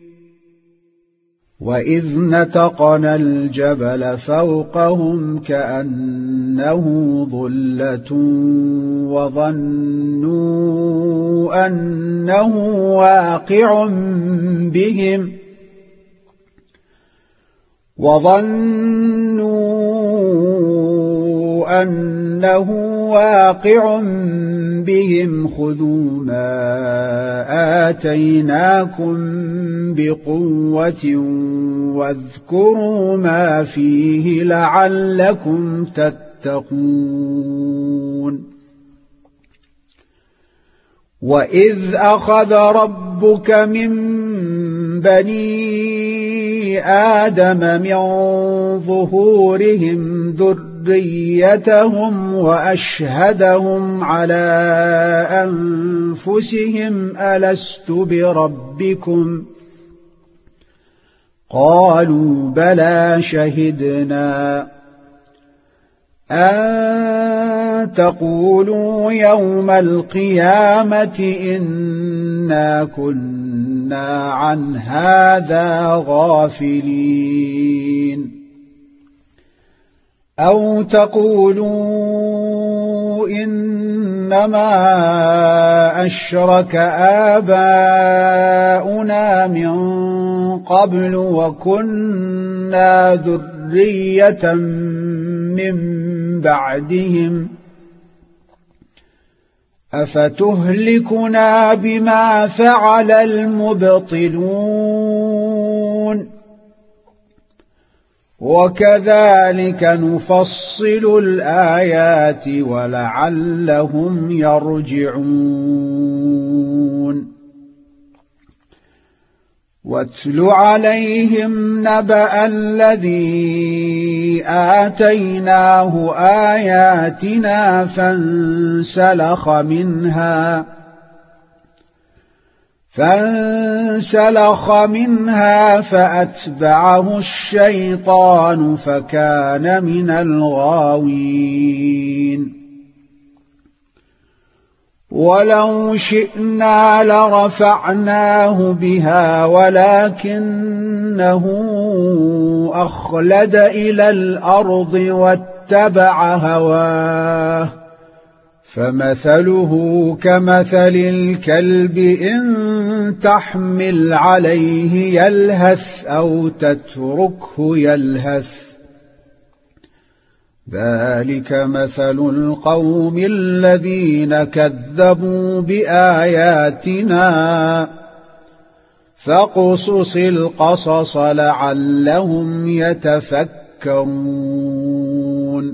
وإذ نتقنا الجبل فوقهم كأنه ظلة وظنوا أنه واقع بهم وظنوا أنه واقع بهم خذوا ما آتيناكم بقوة واذكروا ما فيه لعلكم تتقون وإذ أخذ ربك من بني آدم من ظهورهم ذريتهم وأشهدهم على أنفسهم ألست بربكم قالوا بلى شهدنا أن تقولوا يوم القيامة إنا كنا عن هذا غافلين أو تقولوا إنما أشرك آباؤنا من قبل وكنا ذرية من بعدهم أفتهلكنا بما فعل المبطلون وكذلك نفصل الآيات ولعلهم يرجعون واتل عليهم نبأ الذي آتيناه آياتنا فانسلخ منها فانسلخ منها فأتبعه الشيطان فكان من الغاوين ولو شئنا لرفعناه بها ولكنه أخلد إلى الأرض واتبع هواه فمثله كمثل الكلب إن تحمل عليه يلهث أو تتركه يلهث ذلك مثل القوم الذين كذبوا بآياتنا فاقصص القصص لعلهم يتفكرون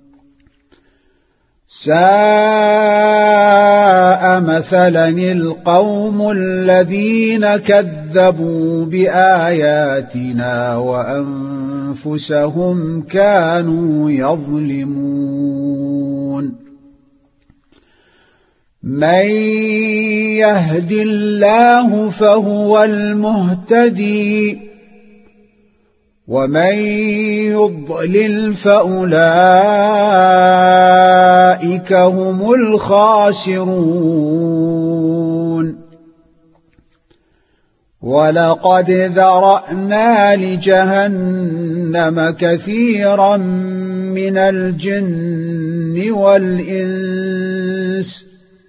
ساء مثلا القوم الذين كذبوا بآياتنا وأنفسهم كانوا يظلمون من يهد الله فهو المهتدي ومن يضلل فأولئك هم الخاسرون ولقد ذرأنا لجهنم كثيرا من الجن والإنس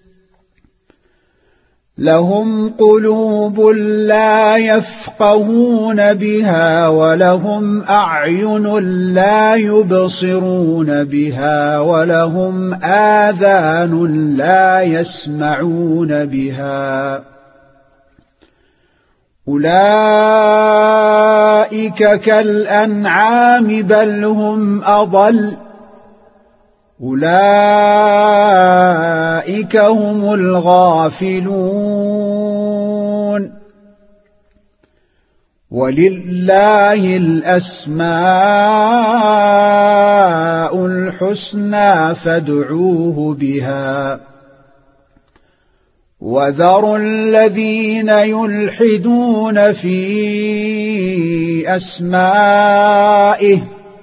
لهم قلوب لا يفقهون بها ولهم أعين لا يبصرون بها ولهم آذان لا يسمعون بها أولئك كالأنعام بل هم أضل أولئك هم الغافلون ولله الأسماء الحسنى فادعوه بها وذروا الذين يلحدون في أسمائه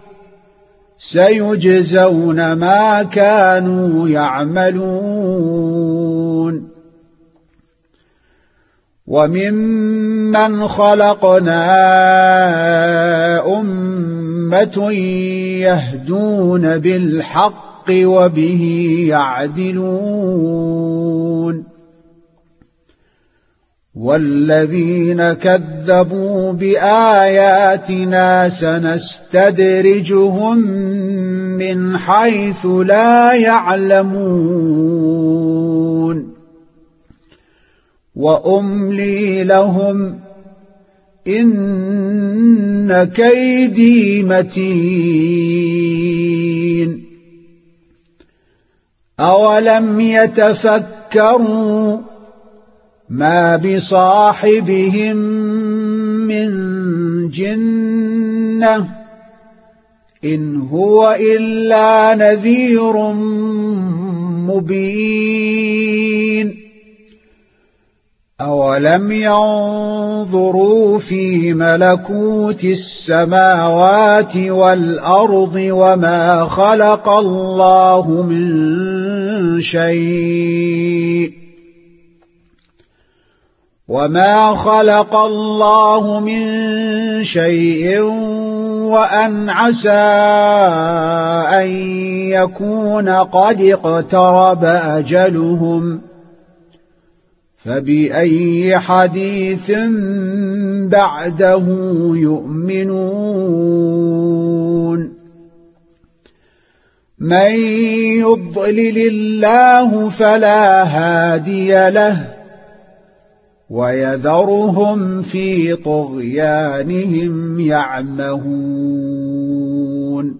سيجزون ما كانوا يعملون وممن خلقنا أمة يهدون بالحق وبه يعدلون والذين كذبوا بآياتنا سنستدرجهم من حيث لا يعلمون وأملي لهم إن كيدي متين أولم يتفكروا ما بصاحبهم من جنة إن هو إلا نذير مبين أولم ينظروا في ملكوت السماوات والأرض وما خلق الله من شيء وما خلق الله من شيء وأن عسى أن يكون قد اقترب أجلهم فبأي حديث بعده يؤمنون من يضلل الله فلا هادي له ويذرهم في طغيانهم يعمهون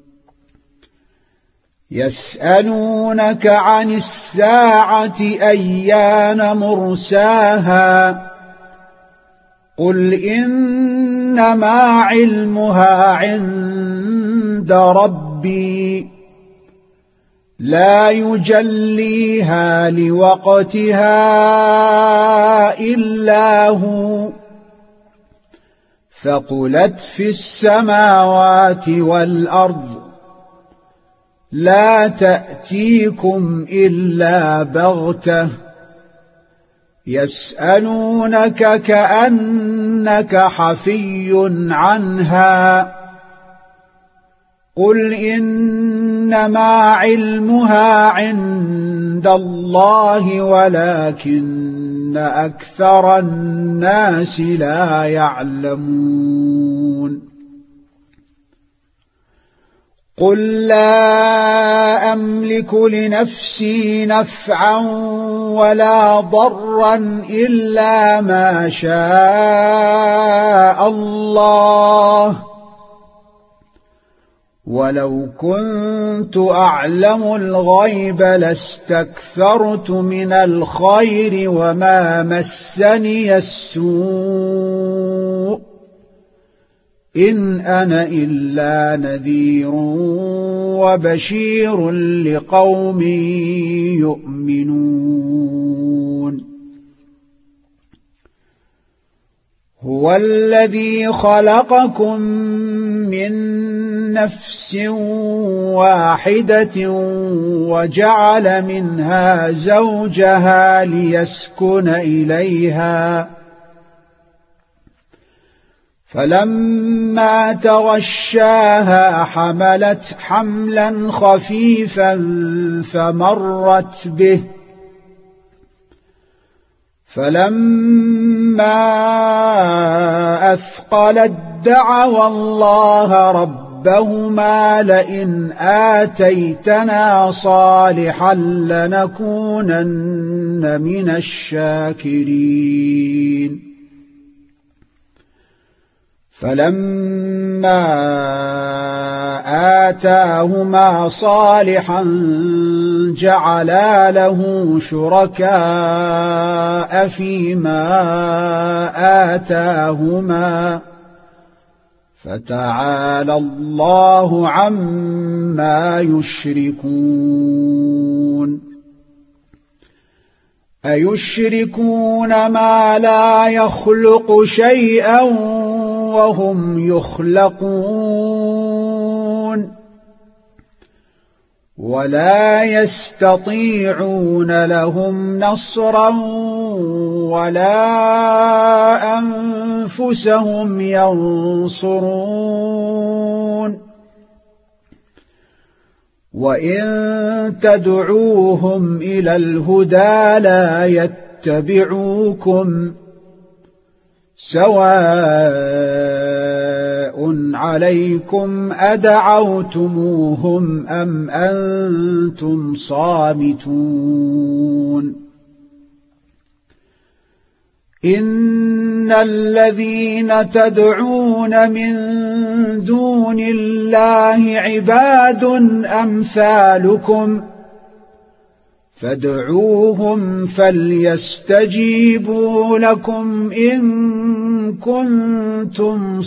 يسألونك عن الساعة أيان مرساها قل إنما علمها عند ربي لا يجليها لوقتها إلا هو ثقلت في السماوات والأرض لا تأتيكم إلا بغتة يسألونك كأنك حفي عنها قل إنما علمها عند الله ولكن أكثر الناس لا يعلمون قل لا أملك لنفسي نفعا ولا ضرا إلا ما شاء الله ولو كنت أعلم الغيب لاستكثرت من الخير وما مسني السوء إن أنا إلا نذير وبشير لقوم يؤمنون هو الذي خلقكم من نفس واحدة وجعل منها زوجها ليسكن إليها فلما تغشاها حملت حملا خفيفا فمرت به فلما أثقلت دعوا الله ربهما لئن آتيتنا صالحا لنكونن من الشاكرين فلما آتاهما صالحا جعلا له شركاء فيما آتاهما فتعالى الله عما يشركون أيشركون ما لا يخلق شيئا وهم يخلقون ولا يستطيعون لهم نصرا ولا أنفسهم ينصرون وإن تدعوهم إلى الهدى لا يتبعوكم سواء عليكم أدعوتموهم أم أنتم صامتون إن الذين تدعون من دون الله عباد أمثالكم فادعوهم فليستجيبوا لكم إن كنتم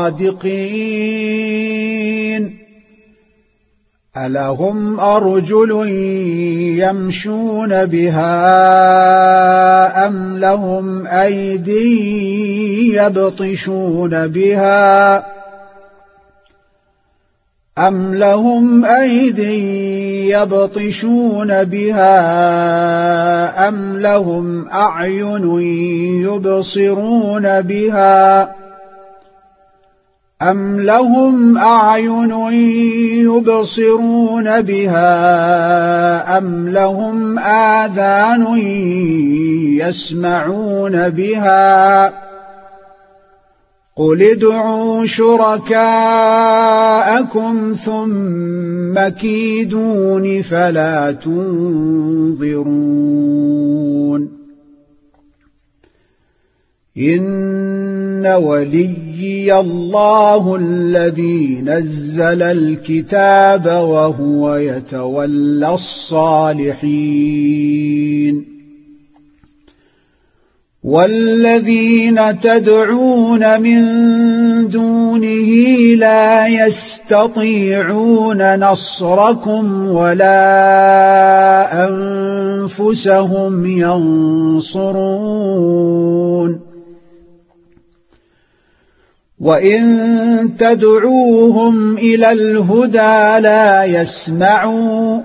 صادقين ألهم أرجل يمشون بها أم لهم أيدي يبطشون بها أم لهم أيدي يبطشون بها أم لهم أعين يبصرون بها أم لهم أعين يبصرون بها أم لهم آذان يسمعون بها قل ادعوا شركاءكم ثم كيدون فلا تنظرون إن وليي الله الذي نزل الكتاب وهو يتولى الصالحين والذين تدعون من دونه لا يستطيعون نصركم ولا أنفسهم ينصرون وإن تدعوهم إلى الهدى لا يسمعوا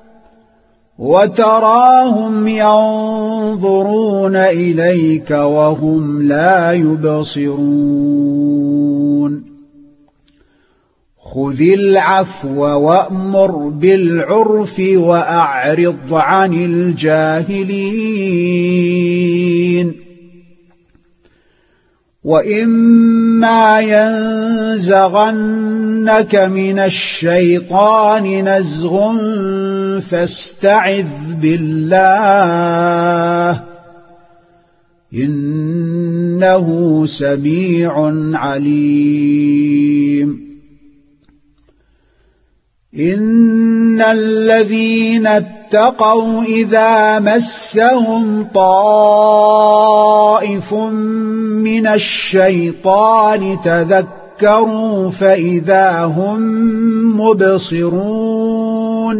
وتراهم ينظرون إليك وهم لا يبصرون خذ العفو وأمر بالعرف وأعرض عن الجاهلين وإما ينزغنك من الشيطان نزغ فاستعذ بالله إنه سميع عليم إن الذين اتقوا إذا مسهم طائف من الشيطان تذكروا فإذا هم مبصرون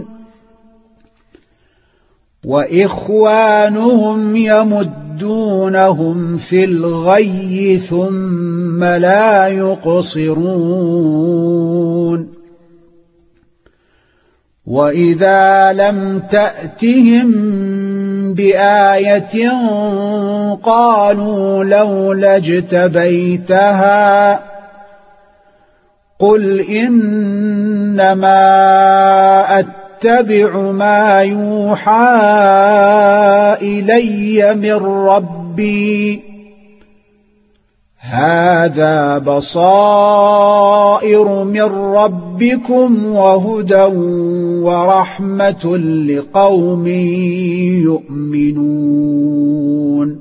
وإخوانهم يمدونهم في الغي ثم لا يقصرون وإذا لم تأتهم بآية قالوا لولا اجتبيتها قل إنما أتبع ما يوحى إلي من ربي هذا بصائر من ربكم وهدى ورحمة لقوم يؤمنون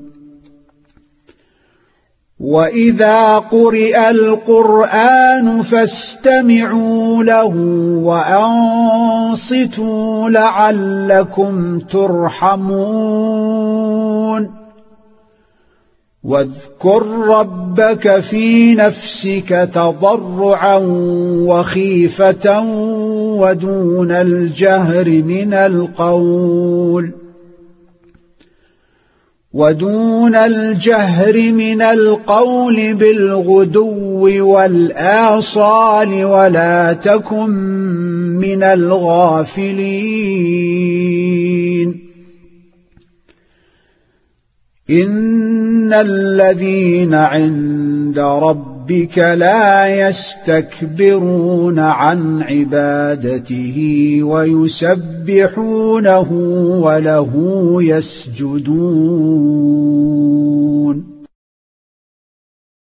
وإذا قرئ القرآن فاستمعوا له وأنصتوا لعلكم ترحمون واذكر ربك في نفسك تضرعا وخيفة ودون الجهر من القول ودون الجهر من القول بالغدو والآصال ولا تكن من الغافلين إن الذين عند ربك لا يستكبرون عن عبادته ويسبحونه وله يسجدون